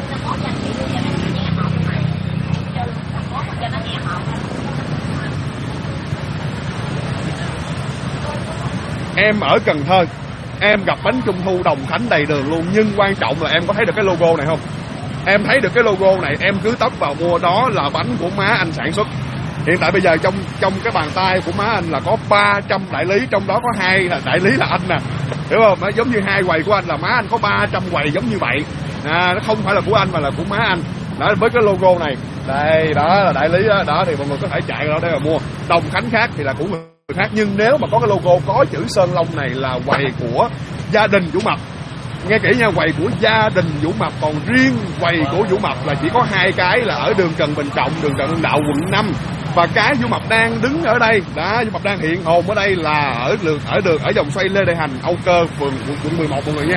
Em ở Cần Thơ, em gặp bánh trung thu Đồng Khánh đầy đường luôn. Nhưng quan trọng là em có thấy được cái logo này không? Em thấy được cái logo này, em cứ tấp vào mua. Đó là bánh của má anh sản xuất. Hiện tại bây giờ trong cái bàn tay của má anh là có 300 đại lý, trong đó có 2 đại lý là anh nè, hiểu không? Nó giống như 2 quầy của anh là má anh có 300 quầy giống như vậy. Nó không phải là của anh mà là của má anh. Đó, với cái logo này đây, đó là đại lý đó, đó thì mọi người có thể chạy ra đó để mà mua. Đồng Khánh khác thì là của người khác, nhưng nếu mà có cái logo có chữ Sơn Long này là quầy của gia đình Vũ Mập. Nghe kỹ nha, quầy của gia đình Vũ Mập. Còn riêng quầy của Vũ Mập là chỉ có 2 cái là ở đường Trần Bình Trọng, đường Trần Hưng Đạo, quận 5. Và cái Vũ Mập đang đứng ở đây, đó, Vũ Mập đang hiện hồn ở đây là ở vòng xoay Lê Đại Hành, Âu Cơ, phường quận 11 mọi người nha.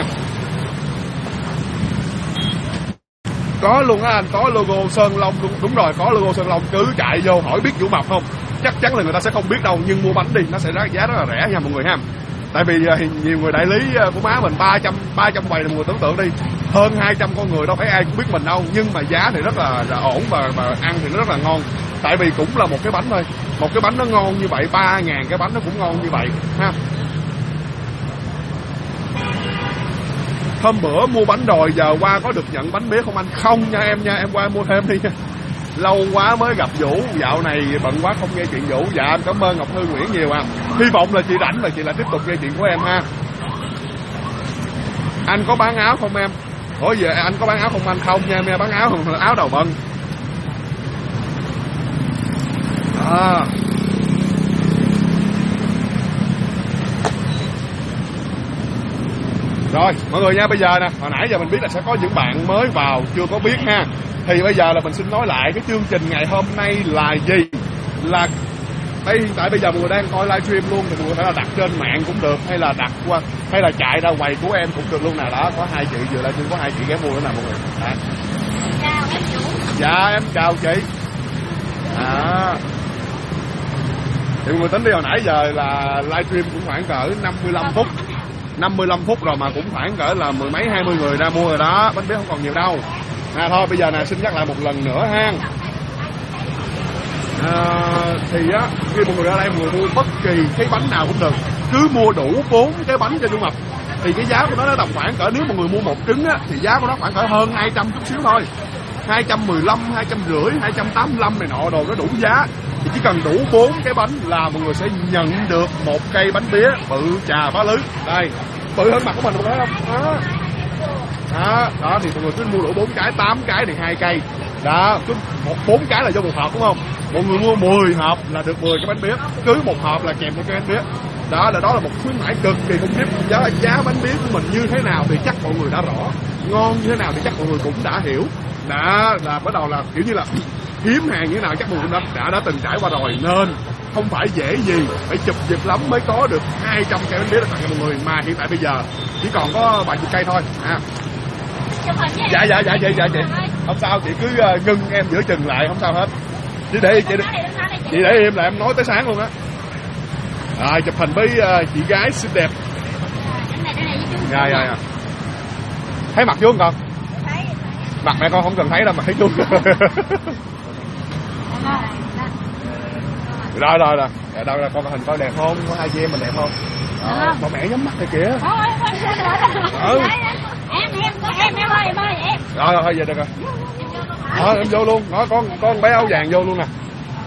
Có luôn á anh, có logo Sơn Long luôn, đúng rồi, có logo Sơn Long. Cứ chạy vô hỏi biết Vũ Mập không? Chắc chắn là người ta sẽ không biết đâu, nhưng mua bánh đi, nó sẽ giá rất là rẻ nha mọi người ha. Tại vì nhiều người đại lý của má mình 300 quầy là mọi người tưởng tượng đi, hơn 200 con người đâu phải ai cũng biết mình đâu, nhưng mà giá thì rất là ổn và ăn thì nó rất là ngon. Tại vì cũng là một cái bánh thôi, một cái bánh nó ngon như vậy, 3.000 cái bánh nó cũng ngon như vậy ha. Hôm bữa mua bánh rồi, giờ qua có được nhận bánh bía không anh? Không nha, em qua mua thêm đi nha. Lâu quá mới gặp Vũ, dạo này bận quá không nghe chuyện Vũ. Dạ anh cảm ơn Ngọc Thư Nguyễn nhiều à. Hy vọng là chị rảnh là chị lại tiếp tục nghe chuyện của em ha. Anh có bán áo không em? Ủa về anh có bán áo không anh? Không nha em, bán áo đầu bận. Rồi mọi người nha, bây giờ nè, hồi nãy giờ mình biết là sẽ có những bạn mới vào chưa có biết ha. Thì bây giờ là mình xin nói lại cái chương trình ngày hôm nay là gì. Là đây, hiện tại bây giờ mọi người đang coi livestream luôn, thì mọi người có thể là đặt trên mạng cũng được, hay là đặt qua, hay là chạy ra quầy của em cũng được luôn nè. Đó, có 2 chị vừa livestream, có 2 chị ghé mua nữa nè mọi người. Đó. Dạ em chào chị. Thì mọi người tính đi, hồi nãy giờ là livestream cũng khoảng cỡ 55 phút 55 phút rồi mà cũng khoảng cỡ là mười mấy 20 người ra mua rồi đó. Bánh bía không còn nhiều đâu. Thôi bây giờ nè, xin nhắc lại một lần nữa ha. Thì á, khi mọi người ra đây mọi người mua bất kỳ cái bánh nào cũng được, cứ mua đủ 4 cái bánh cho Dung Mập thì cái giá của nó tầm khoảng cỡ, nếu mọi người mua một trứng á thì giá của nó khoảng cỡ hơn 200 chút xíu thôi, 215, 250, 285 này nọ đồ, nó đủ giá. Thì chỉ cần đủ 4 cái bánh là mọi người sẽ nhận được một cây bánh bía bự chà bá lứ. Đây, bự hơn mặt của mình, mọi người thấy không? Đó thì mọi người cứ mua đủ 4 cái, 8 cái thì 2 cây. Đó, cứ 4 cái là vô một hộp đúng không? Mọi người mua 10 hộp là được 10 cái bánh bía, cứ một hộp là kèm một cái bánh bía. Đó là một khuyến mãi cực kỳ khủng khiếp. Giá bánh bía của mình như thế nào thì chắc mọi người đã rõ, ngon như thế nào thì chắc mọi người cũng đã hiểu. Đã là bắt đầu là kiểu như là hiếm hàng như thế nào chắc mọi người đã từng trải qua rồi, nên không phải dễ gì, phải chụp giật lắm mới có được 200 cây bánh bía để tặng cho mọi người, mà hiện tại bây giờ chỉ còn có vài chục cây thôi. Dạ chị không sao, chị cứ ngưng em giữa chừng lại không sao hết. Chị để im là em nói tới sáng luôn á. Rồi chụp hình với chị gái xinh đẹp. Dạ. Thấy mặt chú không con? Mặt mẹ con không cần thấy đâu mà thấy chú. Rồi. Đâu là con hình con đẹp không? Có hai chị em mình đẹp không? Bà mẹ nhắm mắt này kìa. Em ơi. Rồi giờ được rồi. Em vô luôn. Nói con bé áo vàng vô luôn nè.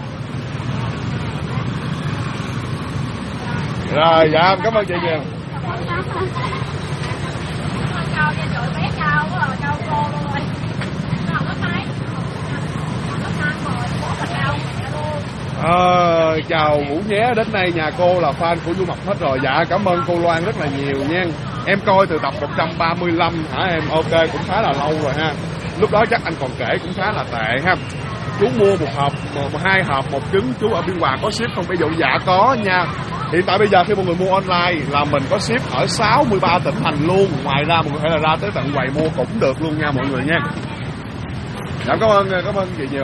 Rồi dạ em cảm ơn chị nhiều. Chào Vũ nhé, đến nay nhà cô là fan của Du Mập hết rồi. Dạ cảm ơn cô Loan rất là nhiều nha. Em coi từ tập 135 hả em? Ok, cũng khá là lâu rồi ha. Lúc đó chắc anh còn kể cũng khá là tệ ha. Chú mua một hộp, 2 hộp, 1 trứng. Chú ở Biên Hòa có ship không? Ví dụ dạ có nha. Hiện tại bây giờ khi mọi người mua online là mình có ship ở 63 tỉnh thành luôn. Ngoài ra mọi người có thể là ra tới tận quầy mua cũng được luôn nha mọi người nha. Dạ cảm ơn chị nhiều.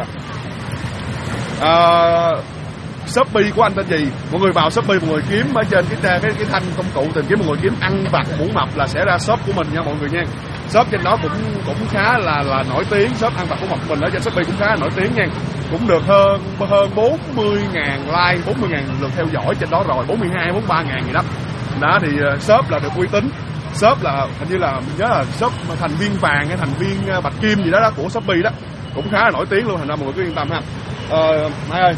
Shopee của anh tên gì? Mọi người vào Shopee mọi người kiếm ở trên cái thanh công cụ tìm kiếm, mọi người kiếm ăn vặt Vũ Mập là sẽ ra shop của mình nha mọi người nha. Shop trên đó cũng khá là nổi tiếng. Shop ăn vặt Vũ Mập của mình ở trên Shopee cũng khá là nổi tiếng nha. Cũng được hơn 40.000 like, 40.000 lượt theo dõi trên đó rồi, 42, 43.000 gì đó. Đó thì shop là được uy tín. Shop là hình như là mình nhớ là shop thành viên vàng hay thành viên bạch kim gì đó của Shopee đó, cũng khá là nổi tiếng luôn, thành ra mọi người cứ yên tâm ha. Mai ơi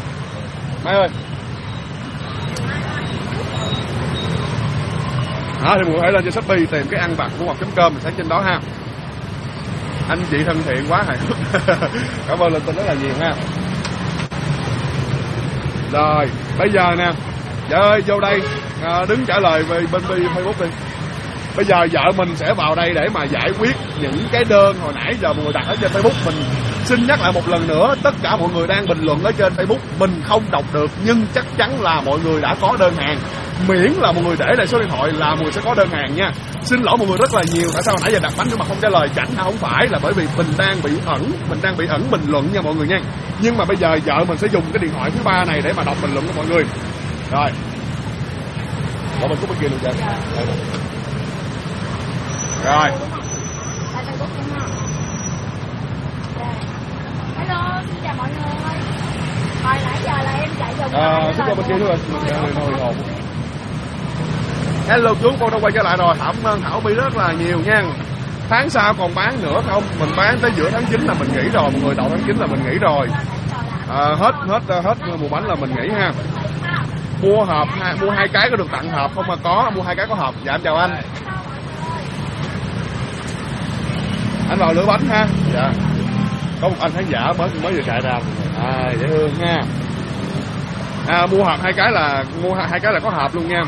thì mọi người hãy lên trên Shopee tìm cái ăn vặt của Mập.com mình sẽ trên đó ha. Anh chị thân thiện quá hài hước. Cảm ơn Linh Tinh rất là nhiều ha. Rồi bây giờ nè, vợ ơi vô đây đứng trả lời về bên Facebook đi. Bây giờ vợ mình sẽ vào đây để mà giải quyết những cái đơn hồi nãy giờ mọi người đặt ở trên Facebook. Mình xin nhắc lại một lần nữa, tất cả mọi người đang bình luận ở trên Facebook mình không đọc được, nhưng chắc chắn là mọi người đã có đơn hàng. Miễn là mọi người để lại số điện thoại là mọi người sẽ có đơn hàng nha. Xin lỗi mọi người rất là nhiều, tại sao hồi nãy giờ đặt bánh nhưng mà không trả lời chảnh không phải là bởi vì mình đang bị ẩn bình luận nha mọi người nha. Nhưng mà bây giờ vợ mình sẽ dùng cái điện thoại thứ ba này để mà đọc bình luận của mọi người. Rồi. Bỏ mình cút bên kia luôn vậy. Rồi.
Hello, xin chào mọi người. Hồi nãy giờ là em chạy vòng
xin chào bên kia thôi. Hello chú, con đã quay trở lại rồi. Cảm ơn Thảo My rất là nhiều nha. Tháng sau còn bán nữa không? Mình bán tới giữa tháng 9 là mình nghỉ rồi, mọi người, đầu tháng 9 là mình nghỉ rồi. Hết mùa bánh là mình nghỉ ha. Mua hộp, mua 2 cái có được tặng hộp không? Mà có, mua 2 cái có hộp. Dạ em chào anh. Anh vào lửa bánh ha. Dạ. Có một anh khán giả mới vừa chạy ra. Dễ thương ha. Mua hộp 2 cái là có hộp luôn nha.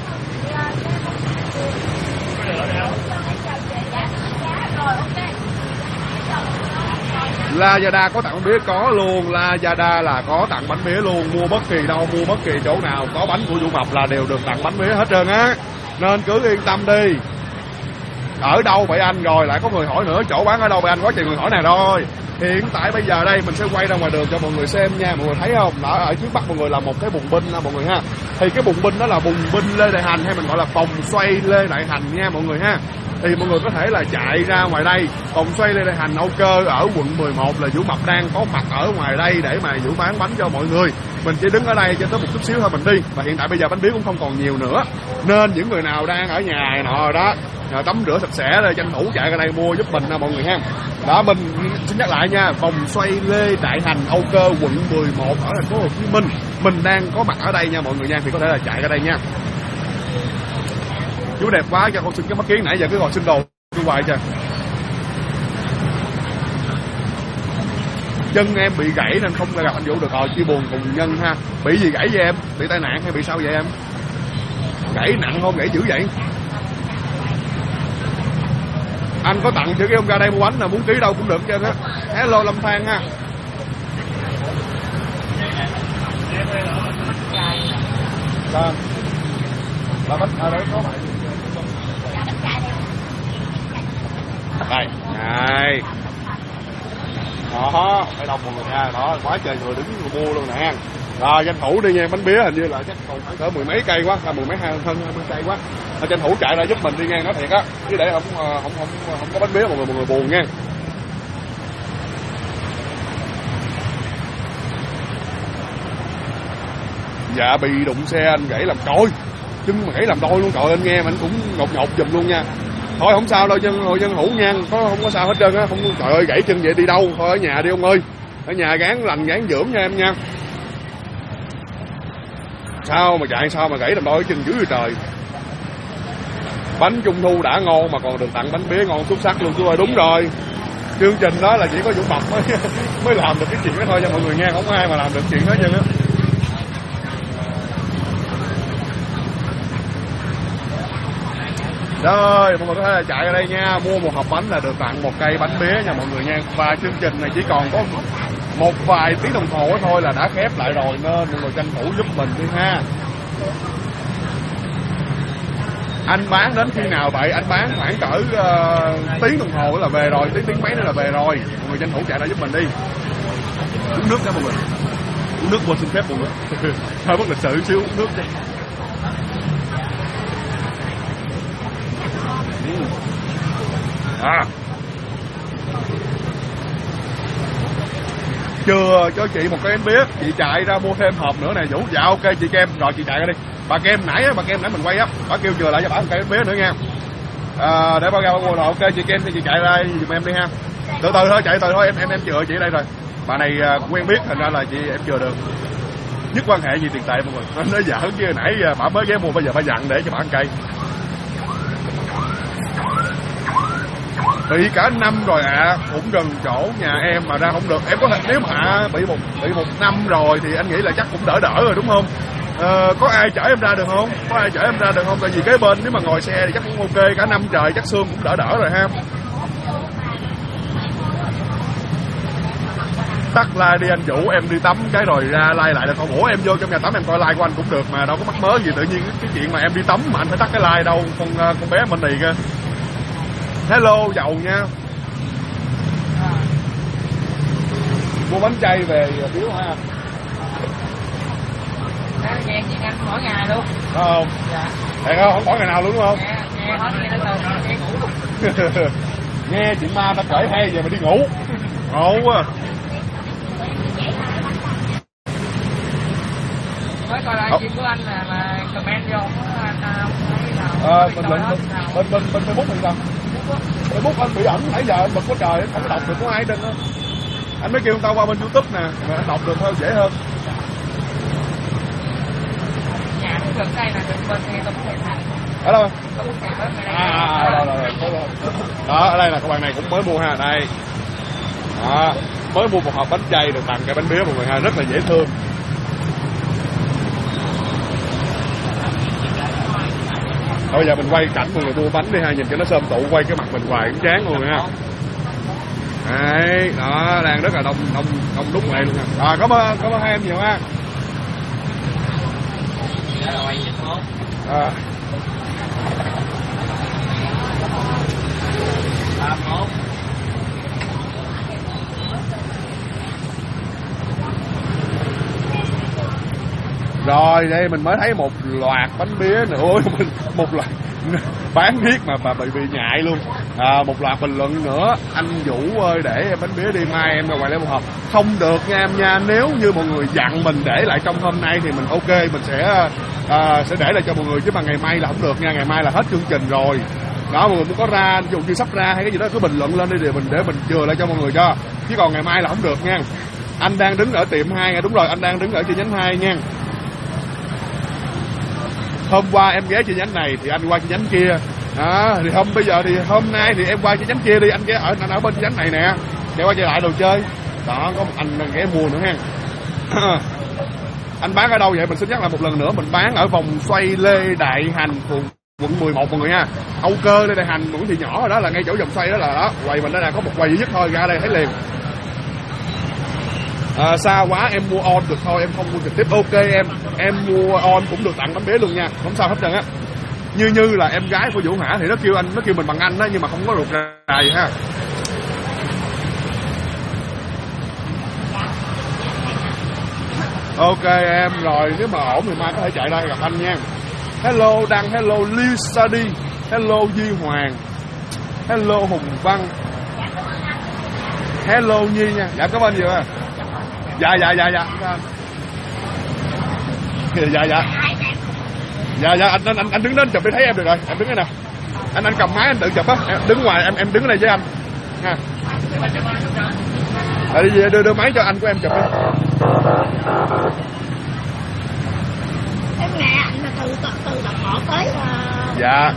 Lazada có tặng bánh bía, có luôn. Lazada là có tặng bánh bía luôn. Mua bất kỳ đâu, mua bất kỳ chỗ nào có bánh của Du Mập là đều được tặng bánh bía hết trơn á. Nên cứ yên tâm đi. Ở đâu vậy anh? Rồi lại có người hỏi nữa, chỗ bán ở đâu vậy anh? Quá trời người hỏi này rồi. Hiện tại bây giờ đây mình sẽ quay ra ngoài đường cho mọi người xem nha. Mọi người thấy không? Ở trước mắt mọi người là một cái bùng binh mọi người ha. Thì cái bùng binh đó là bùng binh Lê Đại Hành, hay mình gọi là vòng xoay Lê Đại Hành nha mọi người ha. Thì mọi người có thể là chạy ra ngoài đây. Vòng xoay Lê Đại Hành Âu Cơ ở quận 11 là Vũ Mập đang có mặt ở ngoài đây để mà Vũ bán bánh cho mọi người. Mình chỉ đứng ở đây cho tới một chút xíu thôi mình đi. Và hiện tại bây giờ bánh biếu cũng không còn nhiều nữa, nên những người nào đang ở nhà nọ đó tắm rửa sạch sẽ rồi tranh thủ chạy ra đây mua giúp mình nha mọi người ha. Đó, mình xin nhắc lại nha, vòng xoay Lê Đại Hành Âu Cơ quận 11 ở thành phố Hồ Chí Minh, mình đang có mặt ở đây nha mọi người nha. Thì có thể là chạy ra đây nha. Chú đẹp quá cho con xin cái mắt kiến, nãy giờ cứ gọi xin đồ tôi hoài trời. Chân em bị gãy nên không gặp anh Vũ được rồi, chia buồn cùng Nhân ha. Bị gì gãy vậy em? Bị tai nạn hay bị sao vậy em? Gãy nặng không? Gãy dữ vậy? Anh có tặng chữ cái ông ra đây mua bánh là muốn ký đâu cũng được trơn á. Hello Lâm Phan ha. Vâng. Là bánh ở đấy có bạn. Đây, này. Đó, phải đông mọi người nha. Đó, quá trời người đứng mua luôn nè. Rồi tranh thủ đi nha, bánh bía hình như là chắc còn khoảng cỡ mười mấy cây quá, mười mấy hơn 20 cây quá. Tranh thủ chạy ra giúp mình đi nha, nói thiệt á. Chứ để không có bánh bía mọi người buồn nha. Dạ bị đụng xe anh gãy làm đôi. Chân mà gãy làm đôi luôn, trời anh nghe mà anh cũng ngột giùm luôn nha. Thôi không sao đâu dân hữu nha, không có sao hết trơn á. Không, trời ơi gãy chân vậy đi đâu, thôi ở nhà đi ông ơi. Ở nhà gán lành gán dưỡng nha em nha. Sao mà chạy sao mà gãy làm đôi chân dữ vậy trời. Bánh trung thu đã ngon mà còn được tặng bánh bía ngon xuất sắc luôn chú ơi. Đúng rồi, chương trình đó là chỉ có Vũ Mập mới làm được cái chuyện đó thôi cho mọi người nghe, không có ai mà làm được chuyện đó chân á. Rồi mọi người có thể là chạy ra đây nha, mua một hộp bánh là được tặng một cây bánh bía nha mọi người nha. Và chương trình này chỉ còn có một vài tiếng đồng hồ thôi là đã khép lại rồi, nên mọi người tranh thủ giúp mình đi ha. Anh bán đến khi nào vậy? Anh bán khoảng cỡ tiếng đồng hồ là về rồi, tiếng mấy nữa là về rồi. Mọi người tranh thủ chạy ra giúp mình đi. Uống nước nha mọi người. Uống nước quên xin phép mọi người. Hơi bất lịch sự xíu, uống nước đi. Chưa cho chị một cái bánh bía, chị chạy ra mua thêm hộp nữa nè Vũ. Dạ ok chị Kem, rồi chị chạy ra đi. Bà Kem nãy mình quay á, bà kêu chừa lại cho bà một cái bánh bía nữa nha. Để bà ra bà mua rồi, ok chị Kem thì chị chạy ra giùm em đi ha. Từ từ thôi, chạy từ thôi, em chừa chị đây rồi. Bà này quen biết thành ra là chị em chừa được. Nhất quan hệ gì tiền tệ mọi người. Anh nói giỡn chứ nãy bà mới ghé mua, bây giờ bà dặn để cho bà ăn cây. Bị cả năm rồi ạ, cũng gần chỗ nhà em mà ra không được. Em có thể nếu mà bị một năm rồi thì anh nghĩ là chắc cũng đỡ rồi đúng không? Có ai chở em ra được không? Tại vì kế bên nếu mà ngồi xe thì chắc cũng ok, cả năm trời chắc xương cũng đỡ rồi ha. Tắt like đi anh Vũ, em đi tắm cái rồi ra like lại là con. Ủa em vô trong nhà tắm em coi like của anh cũng được mà, đâu có mắc mớ gì tự nhiên cái chuyện mà em đi tắm mà anh phải tắt cái like đâu. Con bé bên này kìa. Hello dầu nha. Mua bánh chay về biếu ha.
Nghe chị ăn mỗi ngày luôn.
Không? Dạ. Thiệt không bỏ ngày nào luôn đúng không?
Nghe hết nghe ngủ luôn.
Nghe chị Ma ta kể hay giờ mà đi ngủ. Ngộ quá.
Mới coi lại chuyện của anh mà comment vô anh thấy nào.
Bên Facebook mình sao? Facebook anh bị ẩn nãy giờ anh bật có trời, không có đọc được có ai trên đó. Anh mới kêu tao qua bên YouTube nè, mà anh đọc được thôi dễ hơn.
Nhà cũng gần đây là bên nghe tôi cũng thấy.
Ở đâu? Đó, ở đây là các bạn này cũng mới mua ha, đây. Đó, mới mua một hộp bánh chay được tặng cái bánh bía mọi người ha, rất là dễ thương. Bây giờ mình quay cảnh mọi người mua bánh đi ha, nhìn cho nó xôm tụ, quay cái mặt mình hoài cũng chán mọi người ha. Đấy, đó, đang rất là đông đúc này luôn ha. Rồi, cảm ơn hai em nhiều ha. Rồi đây mình mới thấy một loạt bánh mía nữa. Ôi, một loạt bán riết mà bị nhại luôn. Một loạt bình luận nữa. Anh Vũ ơi, để em bánh mía đi, mai em ra ngoài lấy một hộp. Không được nha em nha. Nếu như mọi người dặn mình để lại trong hôm nay thì mình ok, mình sẽ để lại cho mọi người, chứ mà ngày mai là không được nha. Ngày mai là hết chương trình rồi. Đó, mọi người muốn có ra, ví dụ như sắp ra hay cái gì đó cứ bình luận lên đi để mình chừa lại cho mọi người cho. Chứ còn ngày mai là không được nha. Anh đang đứng ở tiệm 2 nha, đúng rồi, anh đang đứng ở chi nhánh 2 nha. Hôm qua em ghé chi nhánh này thì anh qua chi nhánh kia. Thì bây giờ thì hôm nay thì em qua chi nhánh kia đi, anh ở bên chi nhánh này nè. Để qua chơi lại đồ chơi. Đó, có một anh đang ghé mua nữa ha. Anh bán ở đâu vậy? Mình xin nhắc lại một lần nữa, mình bán ở vòng xoay Lê Đại Hành, quận 11 mọi người nha. Âu Cơ Lê Đại Hành, Nguyễn Thị Nhỏ rồi đó, là ngay chỗ vòng xoay đó là đó. Quầy mình đó là có một quầy duy nhất thôi, ra đây thấy liền. Xa quá em mua on được thôi, em không mua trực tiếp. Ok em mua on cũng được tặng bánh bé luôn nha, không sao hết trơn á. Như là em gái của Vũ Hả thì nó kêu mình bằng anh đó, nhưng mà không có ruột rà gì ha. Ok em, rồi nếu mà ổn thì mai có thể chạy đây gặp anh nha. Hello Đăng, hello Lisa đi, hello Duy Hoàng, hello Hùng Văn, hello Nhi nha. Dạ cảm ơn nhiều à. Dạ anh đứng lên chụp để thấy em được rồi. Em đứng đây nè, anh cầm máy anh tự chụp á. Em đứng ngoài, em đứng ở đây với anh nha. Đi đưa máy cho anh của em chụp đi.
Em nè, anh là từ tập họ tới.
Dạ.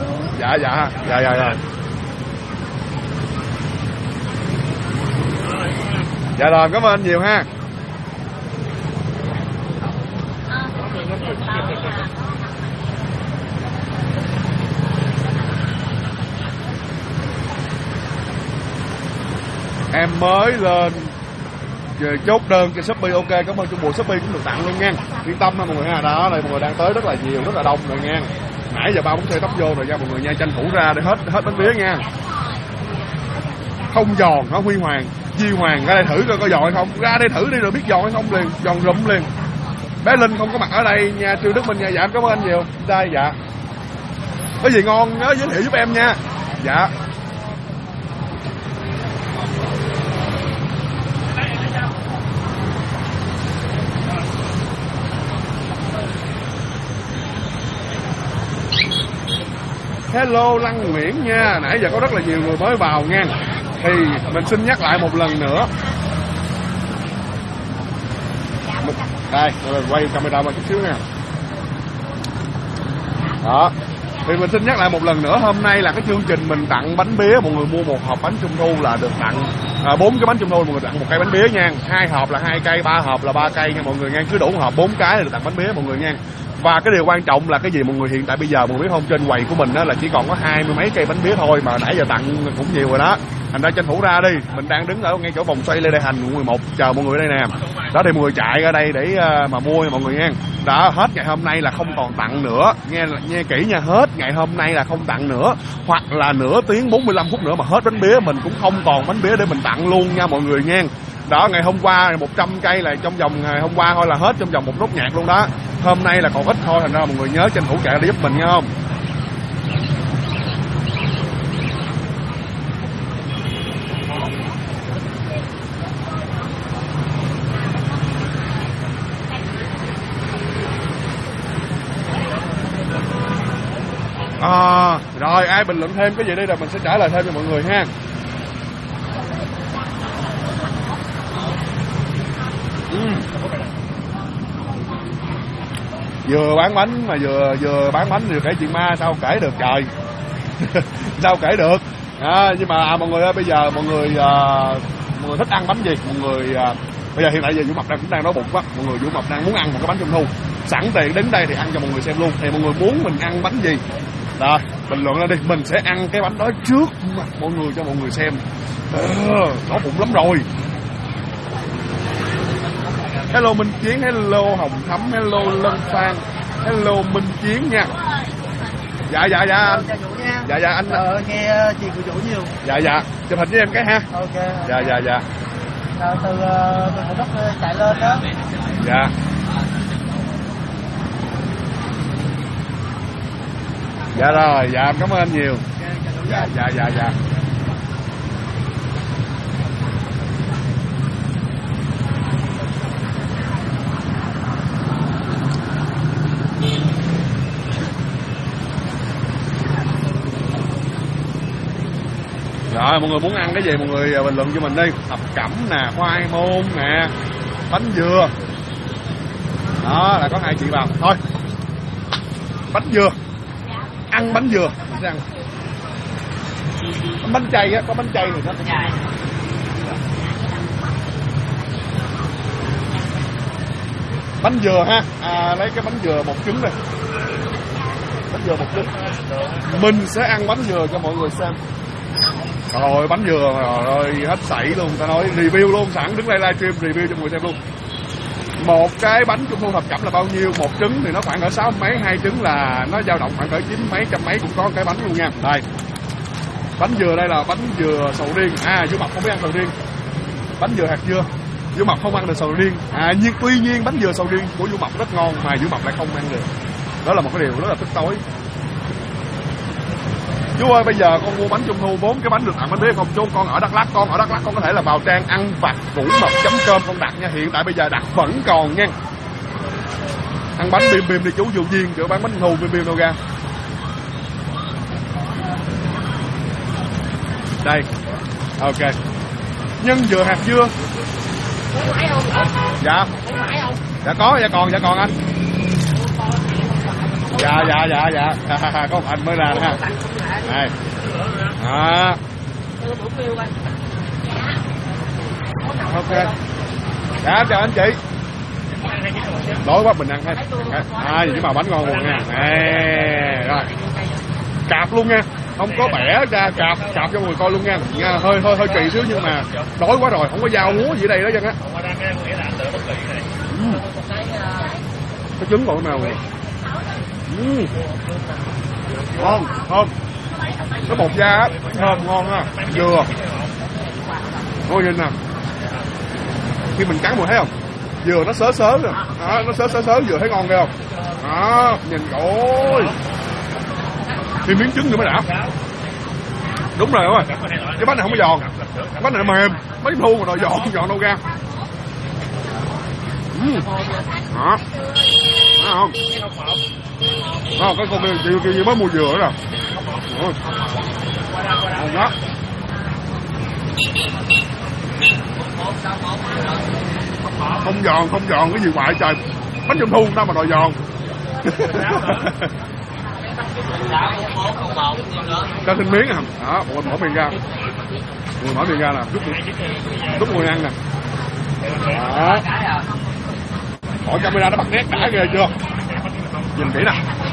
Dạ rồi, cảm ơn anh nhiều ha. Em mới lên chốt đơn cho Shopee. Ok, cảm ơn, chung bộ Shopee cũng được tặng luôn nha. Yên tâm nha mọi người ha. Đó, đây mọi người đang tới rất là nhiều, rất là đông rồi nha. Nãy giờ 3-4 xe tấp vô rồi nha mọi người nha, tranh thủ ra để hết bánh mía nha. Không giòn hả Huy Hoàng? Duy Hoàng ra đây thử coi có giòn hay không. Ra đây thử đi rồi biết giòn hay không liền, giòn rụm liền. Bé Linh không có mặt ở đây nha, Trương Đức Minh nha. Dạ em cảm ơn anh nhiều. Đây dạ. Có gì ngon nhớ giới thiệu giúp em nha. Dạ. Hello Lăng Nguyễn nha. Nãy giờ có rất là nhiều người mới vào nha. Thì mình xin nhắc lại một lần nữa. Đây, quay camera một chút xíu nha. Đó. Thì mình xin nhắc lại một lần nữa, hôm nay là cái chương trình mình tặng bánh bía. Mọi người mua một hộp bánh trung thu là được tặng 4 cái bánh trung thu, mọi người tặng một cây bánh bía nha. 2 hộp là 2 cây, 3 hộp là 3 cây nha mọi người nha. Cứ đủ hộp 4 cái là được tặng bánh bía mọi người nha. Và cái điều quan trọng là cái gì mọi người, hiện tại bây giờ mọi người biết không, trên quầy của mình đó là chỉ còn có 20 mấy cây bánh bía thôi, mà nãy giờ tặng cũng nhiều rồi đó. Thành ra tranh thủ ra đi. Mình đang đứng ở ngay chỗ vòng xoay Lê Đại Hành quận 11 chờ mọi người đây nè. Đó thì mọi người chạy ra đây để mà mua nha mọi người nha. Đó, hết ngày hôm nay là không còn tặng nữa. Nghe kỹ nha, hết ngày hôm nay là không tặng nữa. Hoặc là nửa tiếng 45 phút nữa mà hết bánh bía mình cũng không còn bánh bía để mình tặng luôn nha mọi người nha. Đó, ngày hôm qua 100 cây là trong vòng ngày hôm qua thôi là hết trong vòng một nốt nhạc luôn đó. Hôm nay là còn ít thôi, thành ra mọi người nhớ tranh thủ chạy để giúp mình nha không. Rồi ai bình luận thêm cái gì đây rồi mình sẽ trả lời thêm cho mọi người ha. Vừa bán bánh mà vừa bán bánh vừa kể chuyện ma, sao kể được trời. Sao kể được. Nhưng mà mọi người ơi, bây giờ mọi người thích ăn bánh gì? Mọi người bây giờ hiện tại giờ Vũ Mập đang cũng đang đói bụng quá. Mọi người Vũ Mập đang muốn ăn một cái bánh trung thu. Sẵn tiện đến đây thì ăn cho mọi người xem luôn. Thì mọi người muốn mình ăn bánh gì? Rồi, bình luận lên đi, mình sẽ ăn cái bánh đó trước mặt mọi người cho mọi người xem. Đói bụng lắm rồi. Hello Minh Chiến, hello Hồng Thắm, hello Lân Phan, hello Minh Chiến nha. Dạ anh. Dạ anh.
Nghe chị của chủ nhiều.
Dạ. Chụp hình với em cái ha.
Ok.
Dạ.
Từ Thủ Đức chạy lên đó.
Dạ. Dạ rồi, dạ cảm ơn anh nhiều. Dạ. Rồi mọi người muốn ăn cái gì mọi người bình luận cho mình đi. Thập cẩm nè, khoai môn nè, bánh dừa. Đó là có 2 chị vào. Thôi bánh dừa. Ăn bánh dừa mình sẽ ăn. Bánh chay á, có bánh chay rồi đó. Bánh dừa ha. Lấy cái bánh dừa 1 trứng đây. Bánh dừa 1 trứng. Mình sẽ ăn bánh dừa cho mọi người xem. Rồi bánh dừa rồi hết sảy luôn, ta nói review luôn, sẵn đứng đây livestream review cho mọi người xem luôn. Một cái bánh trung thu thập cẩm là bao nhiêu? 1 trứng thì nó khoảng ở 6 mấy, 2 trứng là nó dao động khoảng cỡ 9 mấy, trăm mấy cũng có cái bánh luôn nha. Đây bánh dừa, đây là bánh dừa sầu riêng. Vũ Mập không biết ăn sầu riêng. Bánh dừa hạt dưa, Vũ Mập không ăn được sầu riêng. Nhưng tuy nhiên bánh dừa sầu riêng của Vũ Mập rất ngon mà Vũ Mập lại không ăn được. Đó là một cái điều rất là tức tối. Chú ơi, bây giờ con mua bánh trung thu 4 cái bánh được tặng bánh biết không? Chú con ở Đắk Lắk, con có thể là vào trang ăn vặt vũ-mập.com con đặt nha. Hiện tại bây giờ đặt vẫn còn nha. Ăn bánh bim bim đi chú, dù Duyên chữa bán bánh trung thu bim bim đâu ra. Đây. Ok. Nhân dừa hạt dưa. Dạ. Dạ còn anh. Dạ. Có một anh mới ra ha. Đây. Ok. Dạ chào anh chị. Đói quá mình ăn hay. Vậy mà bánh ngon luôn nha. Nè, rồi. Cạp luôn nha. Không có bẻ ra, cạp cho người coi luôn nha. Hơi kỳ xíu nhưng mà đói quá rồi, không có dao múa gì đây đó chân á. Cái trứng còn cái nào rồi. Ngon, thơm. Cái bột da á, thơm ngon ha. Dừa. Cô nhìn nè. Khi mình cắn mùi thấy không? Dừa nó sớ rồi. Đó, nó sớ dừa thấy ngon ghê không? Đó, nhìn ôi. Thì miếng trứng nữa mới đã. Đúng rồi ơi. Cái bánh này không có giòn. Bánh này mềm. Bánh thu mà đòi giòn đâu ra. Đó. Đó không? Cái con kia mới mua dừa đó nè. Ngon quá. Không giòn cái gì hoài trời. Bánh trung thu đâu mà đòi giòn. Cho thêm miếng à. Đó, mọi người mở miệng ra. Mọi người mở miệng ra nè, lúc người ăn nè. Đó. Hỏi camera nó bắt nét đã ghê chưa? Nhìn kỹ nè.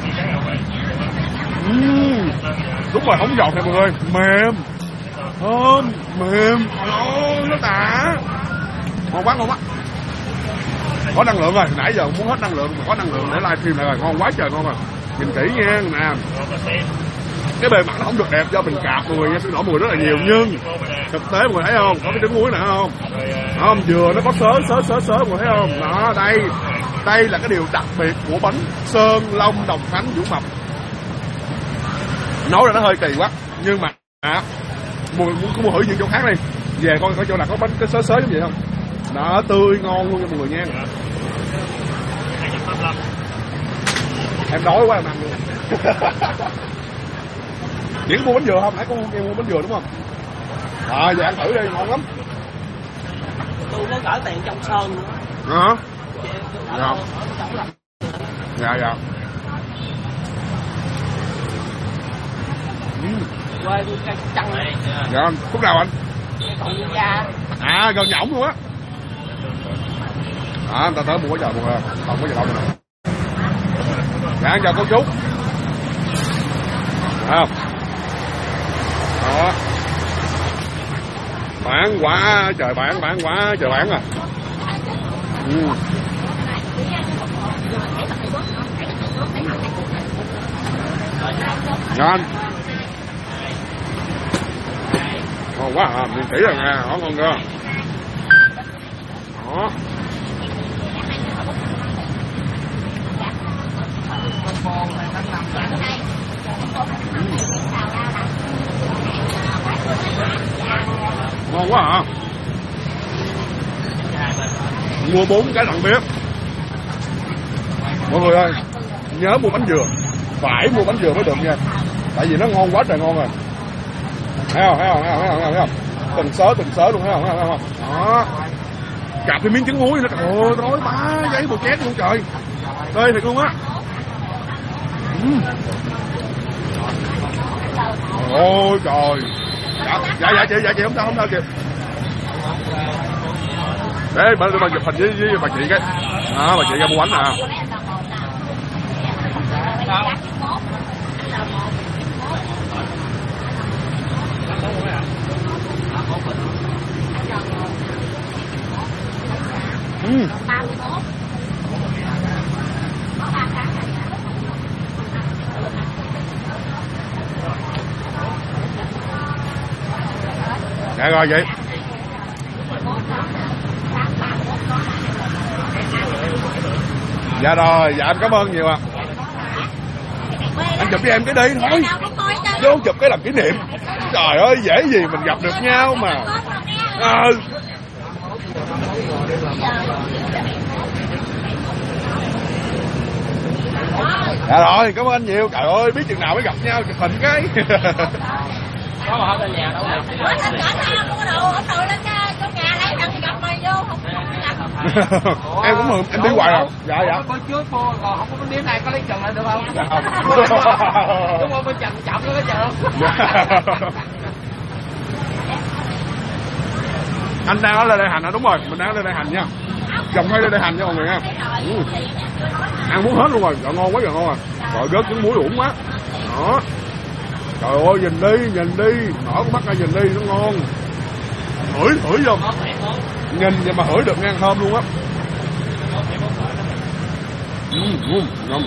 Đúng rồi, không giòn nè mọi người. Mềm. Thơm, mềm. Ôi, nó đã. Ngon quá. Có năng lượng rồi, nãy giờ muốn hết năng lượng mà có năng lượng để livestream lại rồi, ngon quá trời ngon rồi. Nhìn kỹ nha, nè. Cái bề mặt nó không được đẹp do mình cạp mọi người nha, xin lỗi mọi người rất là nhiều, nhưng thực tế mọi người thấy không? Có cái trứng muối nè không? Không, dừa nó có sớ mọi người thấy không? Đó, đây là cái điều đặc biệt của bánh Sơn Long Đồng Khánh Vũ Mập. Nói là nó hơi kỳ quá, nhưng mà mọi người muốn thử những chỗ khác đi. Về coi chỗ nào có bánh cái sớ giống vậy không? Đó, tươi ngon luôn cho mọi người nha. Em đói quá em ăn luôn. Diễn mua bánh dừa không? Nãy có mua bánh dừa đúng không? Giờ ăn thử đi, ngon lắm.
Tôi có gửi tiền trong Sơn nữa.
Hả? Dạ.
Quê tôi cây trăng này.
Dạ, khúc nào anh?
Còn da.
Gần nhõng luôn á. Người ta tới mua giờ mọi người, không có gì đâu nữa. Dạ, chào cô chú. Không? Đó. Bán quá trời bán quá trời bán à. Ngon. Ngon quá à, nhìn kỹ rồi nè, ngon cơ. Đó. Ngon quá hả? Mua 4 cái lặng biết. Mọi người ơi, nhớ mua bánh dừa. Phải mua bánh dừa mới được nha. Tại vì nó ngon quá trời ngon rồi. Thấy không? Thấy không? Từng sớ luôn, thấy không? Đó. Cạp thêm miếng trứng muối nữa. Ôi, nói má giấy bột chét luôn trời. Đây thiệt luôn á. Ôi trời. Dạ chị không sao chị. Đấy, bà chụp hình với bà chị cái. Đó, bà chị ra mua bánh nè. Dạ rồi vậy. Dạ rồi, dạ anh cảm ơn nhiều ạ. Anh chụp với em cái đi thôi. Vô chụp cái làm kỷ niệm. Trời ơi, dễ gì mình gặp được nhau mà. Dạ rồi, cảm ơn anh nhiều. Trời ơi, biết chừng nào mới gặp nhau chụp hình cái.
Có mà không lên nhà đâu.
Em cũng mừng, em đi hoài rồi. Dạ.
Có trước cô còn không có miếng này có lấy chừng lại được không?
Dạ không.
Đúng không? Bên chậm chậm nó có chừng.
Anh đang ở Lê Đại Hành hả? Đúng rồi, mình đang ở Lê Đại Hành nha. Dòng ngay Lê Đại Hành nha mọi người nha. Ăn muốn hết luôn rồi, trời ngon quá trời ngon rồi. Trời rớt trứng muối uổng quá. Đó. Trời ơi nhìn đi, mở cái mắt ra nhìn đi, nó ngon. Hửi vô. Nhìn vậy mà hửi được ngang thơm luôn á. Ngon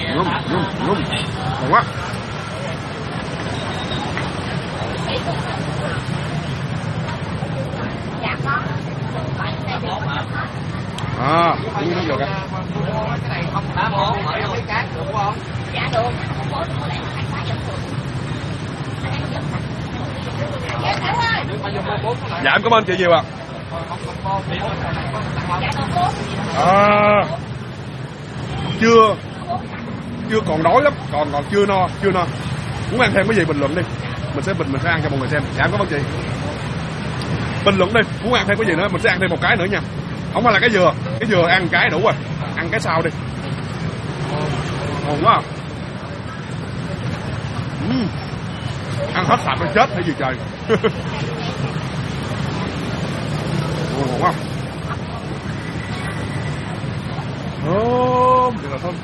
quá. Cũng được á.
Cái này không đã bố, mở mấy cái được không?
Dạ được.
Dạ em cảm ơn chị nhiều ạ. Chưa còn đói lắm, còn chưa no. Muốn ăn thêm cái gì bình luận đi. Mình sẽ ăn cho mọi người xem. Dạ em cảm ơn chị. Bình luận đi, muốn ăn thêm cái gì nữa mình sẽ ăn thêm một cái nữa nha. Không phải là cái dừa ăn cái đủ rồi. Ăn cái sau đi. Ngon quá. Ăn hết sạch nó chết hay gì trời. Ngon quá. Thơm, thật là thơm.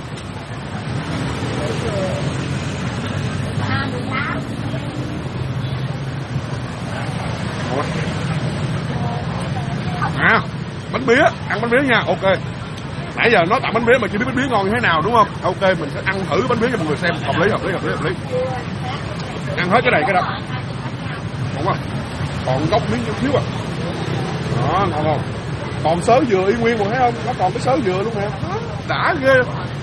Bánh bía, ăn bánh bía nha, ok. Nãy giờ nói tặng bánh bía mà chưa biết bánh bía ngon như thế nào đúng không? Ok, mình sẽ ăn thử bánh bía cho mọi người xem. Hợp lý. Ăn hết cái này cái đó. Ngon quá. Còn gốc miếng chút xíu à. Đó, ngon không? Còn sớ dừa y nguyên rồi thấy không? Nó còn cái sớ dừa luôn nè. Đã ghê.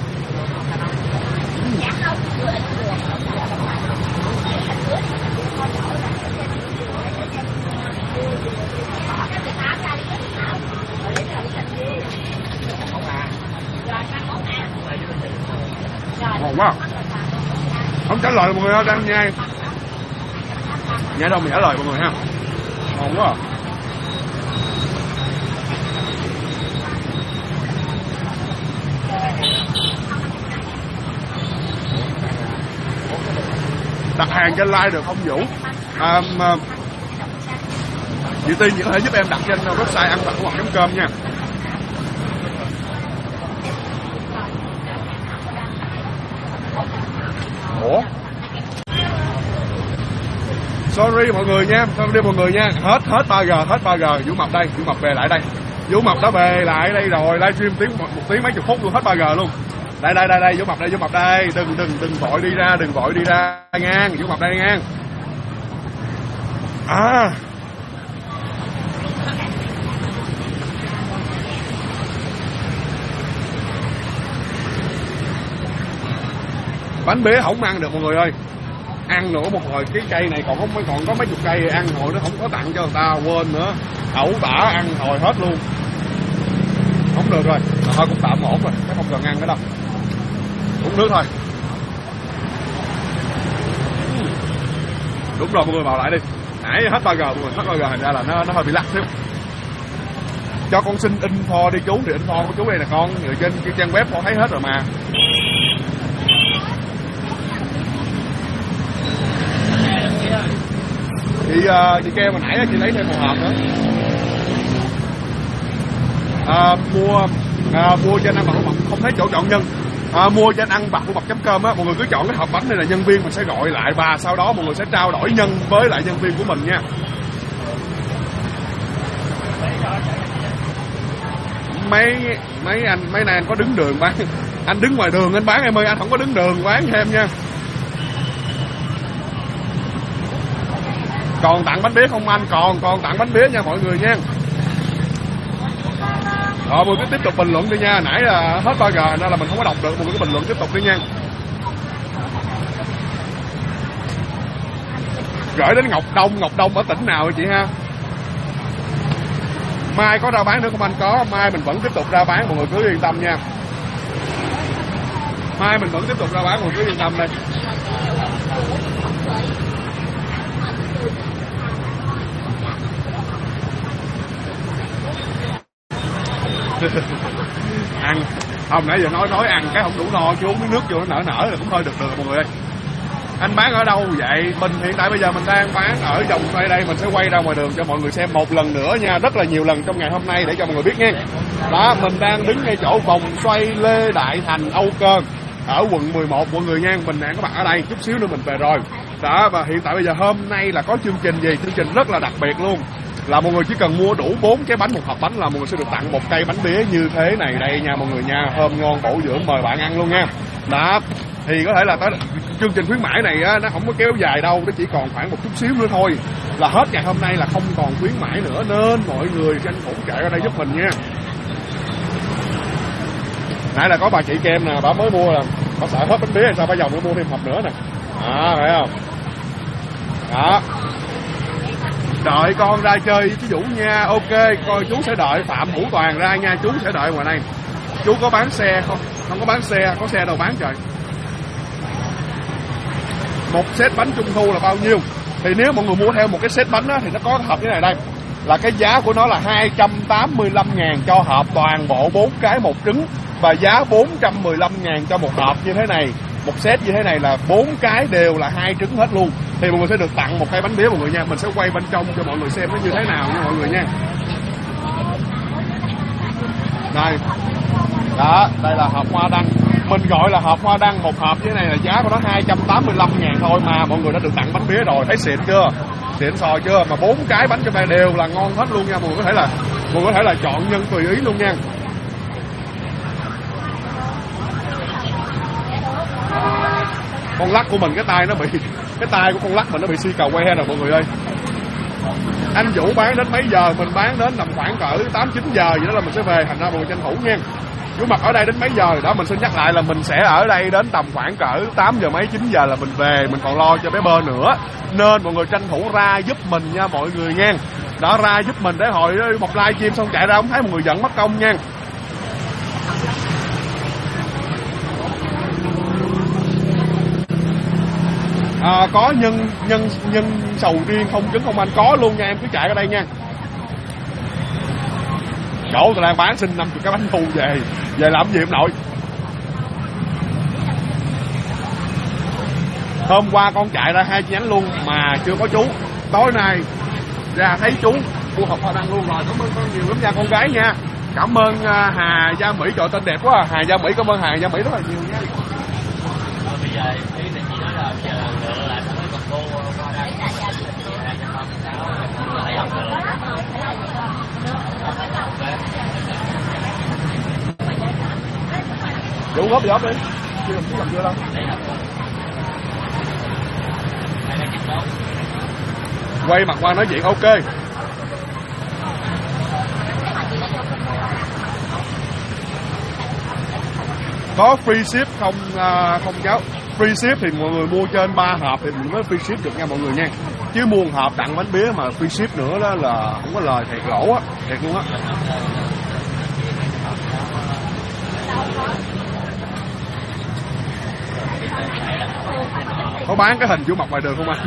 Ngon quá. Không trả lời mọi người đang nhai. Nhai đâu mình trả lời mọi người ha. Ngon quá. Đặt hàng trên like được không Vũ? Chị Tiên chị có thể giúp em đặt trên website ăn vặt.com nha. Ủa? Sorry mọi người nha, hết 3G, Vũ Mập đây, Vũ Mập về lại đây. Vũ Mập đã về lại đây rồi, livestream một tiếng mấy chục phút luôn, hết 3G luôn. Đây, Vũ Mập đây, đừng vội đi ra, ngang, Vũ Mập đây ngang. Bánh bía không ăn được mọi người ơi. ăn nữa một hồi cái cây này còn có mấy chục cây ăn hồi nó không có tặng cho người ta, quên nữa, ẩu tả ăn hồi hết luôn, không được rồi, thôi cũng tạm ổn rồi, chắc không cần ăn nữa đâu, uống nước thôi. Đúng rồi mọi người, vào lại đi, nãy hết burger mọi người, hết burger thành ra là nó hơi bị lắc xíu. Cho con xin info đi chú, thì info của chú đây nè con, người trên trang web con thấy hết rồi mà. Chị kêu hồi nãy chị lấy thêm một hộp nữa. Mua trên ăn bạc mập không thấy chỗ chọn nhân. Mua trên ăn bạc mập.com á, mọi người cứ chọn cái hộp bánh này là nhân viên mình sẽ gọi lại và sau đó mọi người sẽ trao đổi nhân với lại nhân viên của mình nha. Mấy này anh có đứng đường bán, anh đứng ngoài đường anh bán em ơi, anh không có đứng đường bán thêm nha. Còn tặng bánh bía không anh? Còn tặng bánh bía nha mọi người nha. Mọi người cứ tiếp tục bình luận đi nha. Nãy là hết burger nên là mình không có đọc được, mọi người cứ bình luận tiếp tục đi nha. Gửi đến Ngọc Đông ở tỉnh nào vậy chị ha? Mai có ra bán nữa không anh? Có, mai mình vẫn tiếp tục ra bán, mọi người cứ yên tâm nha. Mai mình vẫn tiếp tục ra bán, mọi người cứ yên tâm đây. Ăn không, nãy giờ nói ăn cái không đủ no, chứ uống miếng nước vô nó nở là cũng hơi được mọi người ơi. Anh bán ở đâu vậy? Mình hiện tại bây giờ mình đang bán ở vòng xoay đây, mình sẽ quay ra ngoài đường cho mọi người xem một lần nữa nha, rất là nhiều lần trong ngày hôm nay để cho mọi người biết nha. Đó, mình đang đứng ngay chỗ vòng xoay Lê Đại Thành Âu Cơ ở quận 11 mọi người nha, mình đang có mặt ở đây, chút xíu nữa mình về rồi. Đó, và hiện tại bây giờ hôm nay là có chương trình gì? Chương trình rất là đặc biệt luôn. Là mọi người chỉ cần mua đủ 4 cái bánh, một hộp bánh là mọi người sẽ được tặng một cây bánh bía như thế này đây nha mọi người nha, thơm ngon bổ dưỡng, mời bạn ăn luôn nha. Đó, thì có thể là tới chương trình khuyến mãi này á, nó không có kéo dài đâu, nó chỉ còn khoảng một chút xíu nữa thôi là hết ngày hôm nay là không còn khuyến mãi nữa, nên mọi người tranh thủ chạy ra đây giúp mình nha. Nãy là có bà chị Kem nè, bà mới mua là bà sợ hết bánh bía sao bây giờ mới mua thêm hộp nữa nè. Thấy không? Đó, đợi con ra chơi với chú Vũ nha. Ok, coi chú sẽ đợi Phạm Hữu Toàn ra nha, chú sẽ đợi ngoài đây. Chú có bán xe không? Không có bán xe, có xe đâu bán trời. Một set bánh trung thu là bao nhiêu? Thì nếu mọi người mua theo một cái set bánh á, thì nó có hộp như này đây. Là cái giá của nó là 285.000 cho hộp toàn bộ 4 cái một trứng. Và giá 415.000 cho một hộp như thế này. Một set như thế này là 4 cái đều là 2 trứng hết luôn. Thì mọi người sẽ được tặng một cây bánh bía mọi người nha. Mình sẽ quay bên trong cho mọi người xem nó như thế nào nha mọi người nha. Đây. Đó, đây là hộp hoa đăng. Mình gọi là hộp hoa đăng, một hộp như thế này là giá của nó 285.000 thôi mà mọi người đã được tặng bánh bía rồi, thấy xịn chưa? Xịn sò chưa? Mà 4 cái bánh trong đây đều là ngon hết luôn nha, mọi người có thể là chọn nhân tùy ý luôn nha. Con lắc của mình cái tay của con lắc mình nó bị xi cà que rồi mọi người ơi. Anh Vũ bán đến mấy giờ? Mình bán đến tầm khoảng cỡ 8-9 giờ vậy đó là mình sẽ về, thành ra mọi người tranh thủ nha. Chú mặt ở đây đến mấy giờ đó, mình xin nhắc lại là mình sẽ ở đây đến tầm khoảng cỡ 8 giờ mấy 9 giờ là mình về, mình còn lo cho bé bơ nữa, nên mọi người tranh thủ ra giúp mình nha mọi người nha. Đó, ra giúp mình để hồi một live stream xong chạy ra không thấy mọi người giận mất công nha. Có nhân sầu riêng không trứng không anh? Có luôn nha, em cứ chạy ra đây nha. Chỗ tôi đang bán xin 50 cái bánh thu về làm gì em nội. Hôm qua con chạy ra 2 chi nhánh luôn mà chưa có chú. Tối nay ra thấy chú mua hộp hoa đăng luôn rồi. Cảm ơn con nhiều lắm nha con gái nha. Cảm ơn Hà Gia Mỹ, trời tên đẹp quá à. Hà Gia Mỹ, cảm ơn Hà Gia Mỹ rất là nhiều nha. Bây giờ ý là chị nói là giờ lựa lại mấy con cô hoa đăng. Đủ góp đi. Chưa làm chưa đâu. Quay mặt qua nói chuyện ok. Có free ship không cháu? free ship thì mọi người mua trên 3 hộp thì mình mới free ship được nha mọi người nha. Chứ mua một hộp tặng bánh bía mà free ship nữa đó là không có lời, thiệt lỗ á, thiệt luôn á. Có bán cái hình chú mập ngoài đường không anh?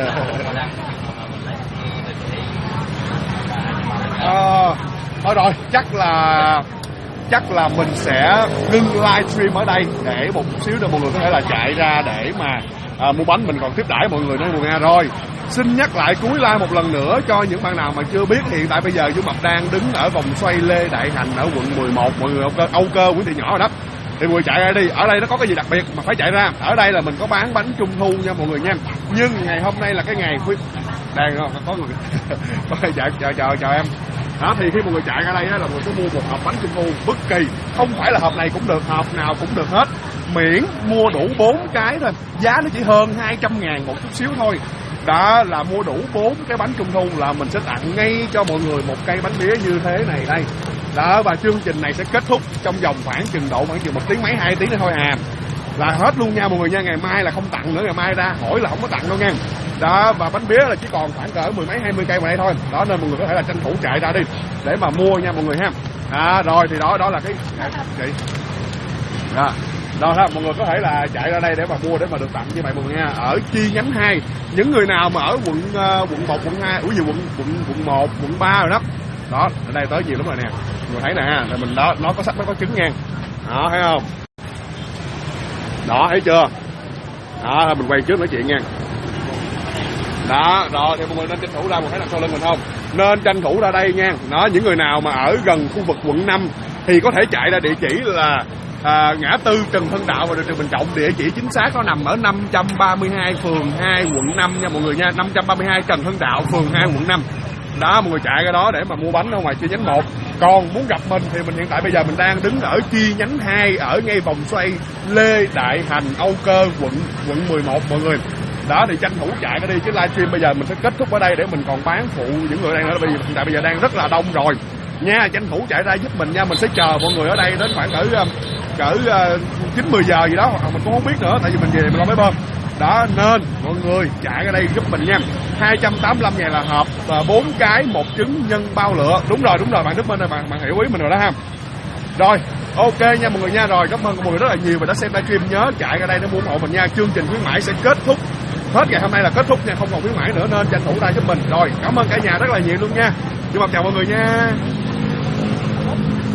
Thôi rồi, chắc là mình sẽ ngưng livestream ở đây để một xíu nữa mọi người có thể là chạy ra để mà mua bánh, mình còn tiếp đãi mọi người nữa mọi người. Rồi xin nhắc lại cuối live một lần nữa cho những bạn nào mà chưa biết, hiện tại bây giờ chú Mập đang đứng ở vòng xoay Lê Đại Hành ở quận 11 mọi người. Âu Cơ Nguyễn Thị Nhỏ rồi đó, thì mọi người chạy ra đi. Ở đây nó có cái gì đặc biệt mà phải chạy ra. Ở đây là mình có bán bánh trung thu nha mọi người nha. Nhưng ngày hôm nay là cái ngày đang có người chào em đó, thì khi mọi người chạy ra đây là mọi người sẽ mua một hộp bánh trung thu bất kỳ, không phải là hộp này cũng được, hộp nào cũng được hết, miễn mua đủ 4 cái thôi. Giá nó chỉ hơn 200.000 một chút xíu thôi. Đó là mua đủ 4 cái bánh trung thu là mình sẽ tặng ngay cho mọi người một cây bánh bía như thế này đây. Đó, và chương trình này sẽ kết thúc trong vòng khoảng chừng 1 tiếng mấy 2 tiếng nữa thôi là hết luôn nha mọi người nha. Ngày mai là không tặng nữa, ngày mai ra hỏi là không có tặng đâu nha. Đó, và bánh bía là chỉ còn khoảng cỡ 10 mấy 20 cây mà đây thôi. Đó, nên mọi người có thể là tranh thủ chạy ra đi để mà mua nha mọi người ha. Rồi thì đó là cái chị. Đó ha, mọi người có thể là chạy ra đây để mà mua để mà được tặng như vậy mọi người nha. Ở chi nhánh 2, những người nào mà ở quận 1, quận 2, quận 1, quận 3 rồi đó. Đó, ở đây tới nhiều lắm rồi nè. Mọi người thấy nè ha, mình đó nó có sách nó có trứng nha. Đó, thấy không? Đó, thấy chưa? Đó, mình quay trước nói chuyện nha. Đó, rồi thì mọi người nên tranh thủ ra, một thấy làm sau lưng mình không? Nên tranh thủ ra đây nha. Đó, những người nào mà ở gần khu vực quận 5 thì có thể chạy ra địa chỉ là ngã tư Trần Hưng Đạo và đường Trần Bình Trọng. Địa chỉ chính xác nó nằm ở 532 phường 2 quận 5 nha mọi người nha. 532 Trần Hưng Đạo phường 2 quận 5. Đó, mọi người chạy ra đó để mà mua bánh ở ngoài chi nhánh 1. Còn muốn gặp mình thì mình hiện tại bây giờ mình đang đứng ở chi nhánh 2 ở ngay vòng xoay Lê Đại Hành, Âu Cơ, quận 11 mọi người. Đó thì tranh thủ chạy ra đi, chứ livestream bây giờ mình sẽ kết thúc ở đây để mình còn bán phụ những người đang ở đây. Hiện tại bây giờ đang rất là đông rồi nha, tranh thủ chạy ra giúp mình nha. Mình sẽ chờ mọi người ở đây đến khoảng cỡ 9-10 giờ gì đó, hoặc mình cũng không biết nữa, tại vì mình về mình lo máy bơm. Đó, nên mọi người chạy ra đây giúp mình nha. 285.000 là hộp, và 4 cái 1 trứng nhân bao lửa. Đúng rồi bạn Đức Minh ơi, bạn hiểu ý mình rồi đó ha. Rồi, ok nha mọi người nha. Rồi, cảm ơn mọi người rất là nhiều và đã xem livestream. Nhớ chạy ra đây để mua ủng hộ mình nha. Chương trình khuyến mãi sẽ kết thúc hết ngày hôm nay là kết thúc nha, không còn khuyến mãi nữa, nên tranh thủ ra giúp mình. Rồi, cảm ơn cả nhà rất là nhiều luôn nha. Chào mọi người nha.